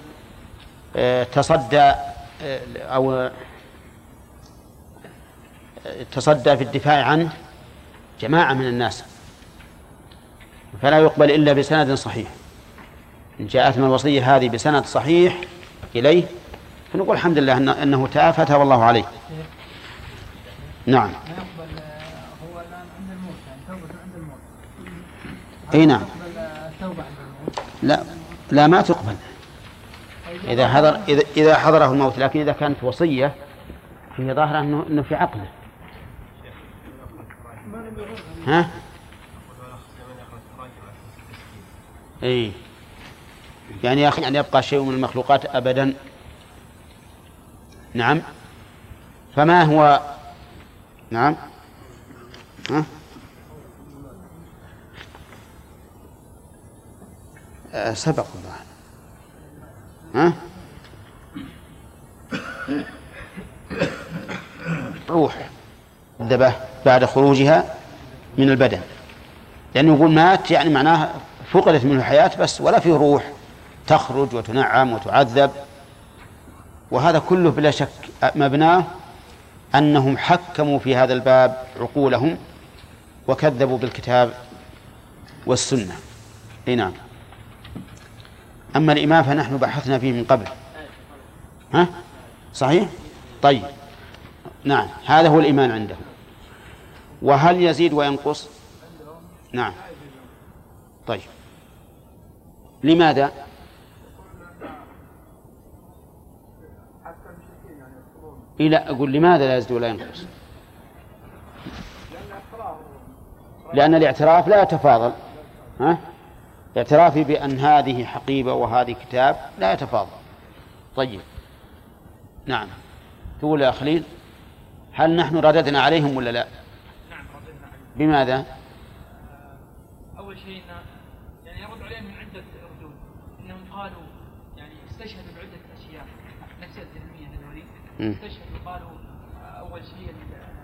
تصدى في الدفاع عنه جماعة من الناس، فلا يقبل إلا بسند صحيح. إن جاءت من الوصية هذه بسند صحيح إليه فنقول الحمد لله أنه تاب فتاب الله عليه. نعم. هو الآن عند الموت، يعني توبة عند الموت. أي نعم. التوبة عند لا الموت. لا، ما تقبل إذا حضره الموت، لكن إذا كانت وصية فهي ظاهرة أنه في عقله. ها؟ إيه، يعني يا أخي يعني يبقى شيء من المخلوقات أبدا. نعم. فما هو؟ نعم. ها؟ سبق الله. ها؟ روح الذبة بعد خروجها من البدن، لأنه يقول مات يعني معناه فقدت منه الحياة بس، ولا فيه روح تخرج وتنعم وتعذب. وهذا كله بلا شك مبناه أنهم حكموا في هذا الباب عقولهم وكذبوا بالكتاب والسنة. نعم. أما الإيمان فنحن بحثنا فيه من قبل. ها؟ صحيح؟ طيب. نعم، هذا هو الإيمان عندهم. وهل يزيد وينقص؟ نعم. طيب، لماذا؟ لا، أقول لماذا لا يزيد ولا ينقص؟ لأن الاعتراف لا يتفاضل. ها؟ اعترافي بأن هذه حقيبة وهذه كتاب لا يتفاضل. طيب نعم. تقول يا خليل هل نحن رددنا عليهم ولا لا؟ نعم رددنا عليهم. بماذا؟ أول شيء يعني يرد عليهم من عدة ردود، إنهم قالوا يعني استشهدوا بعدة أشياء، نفس الجهمية هذولي استشهدوا قالوا أول شيء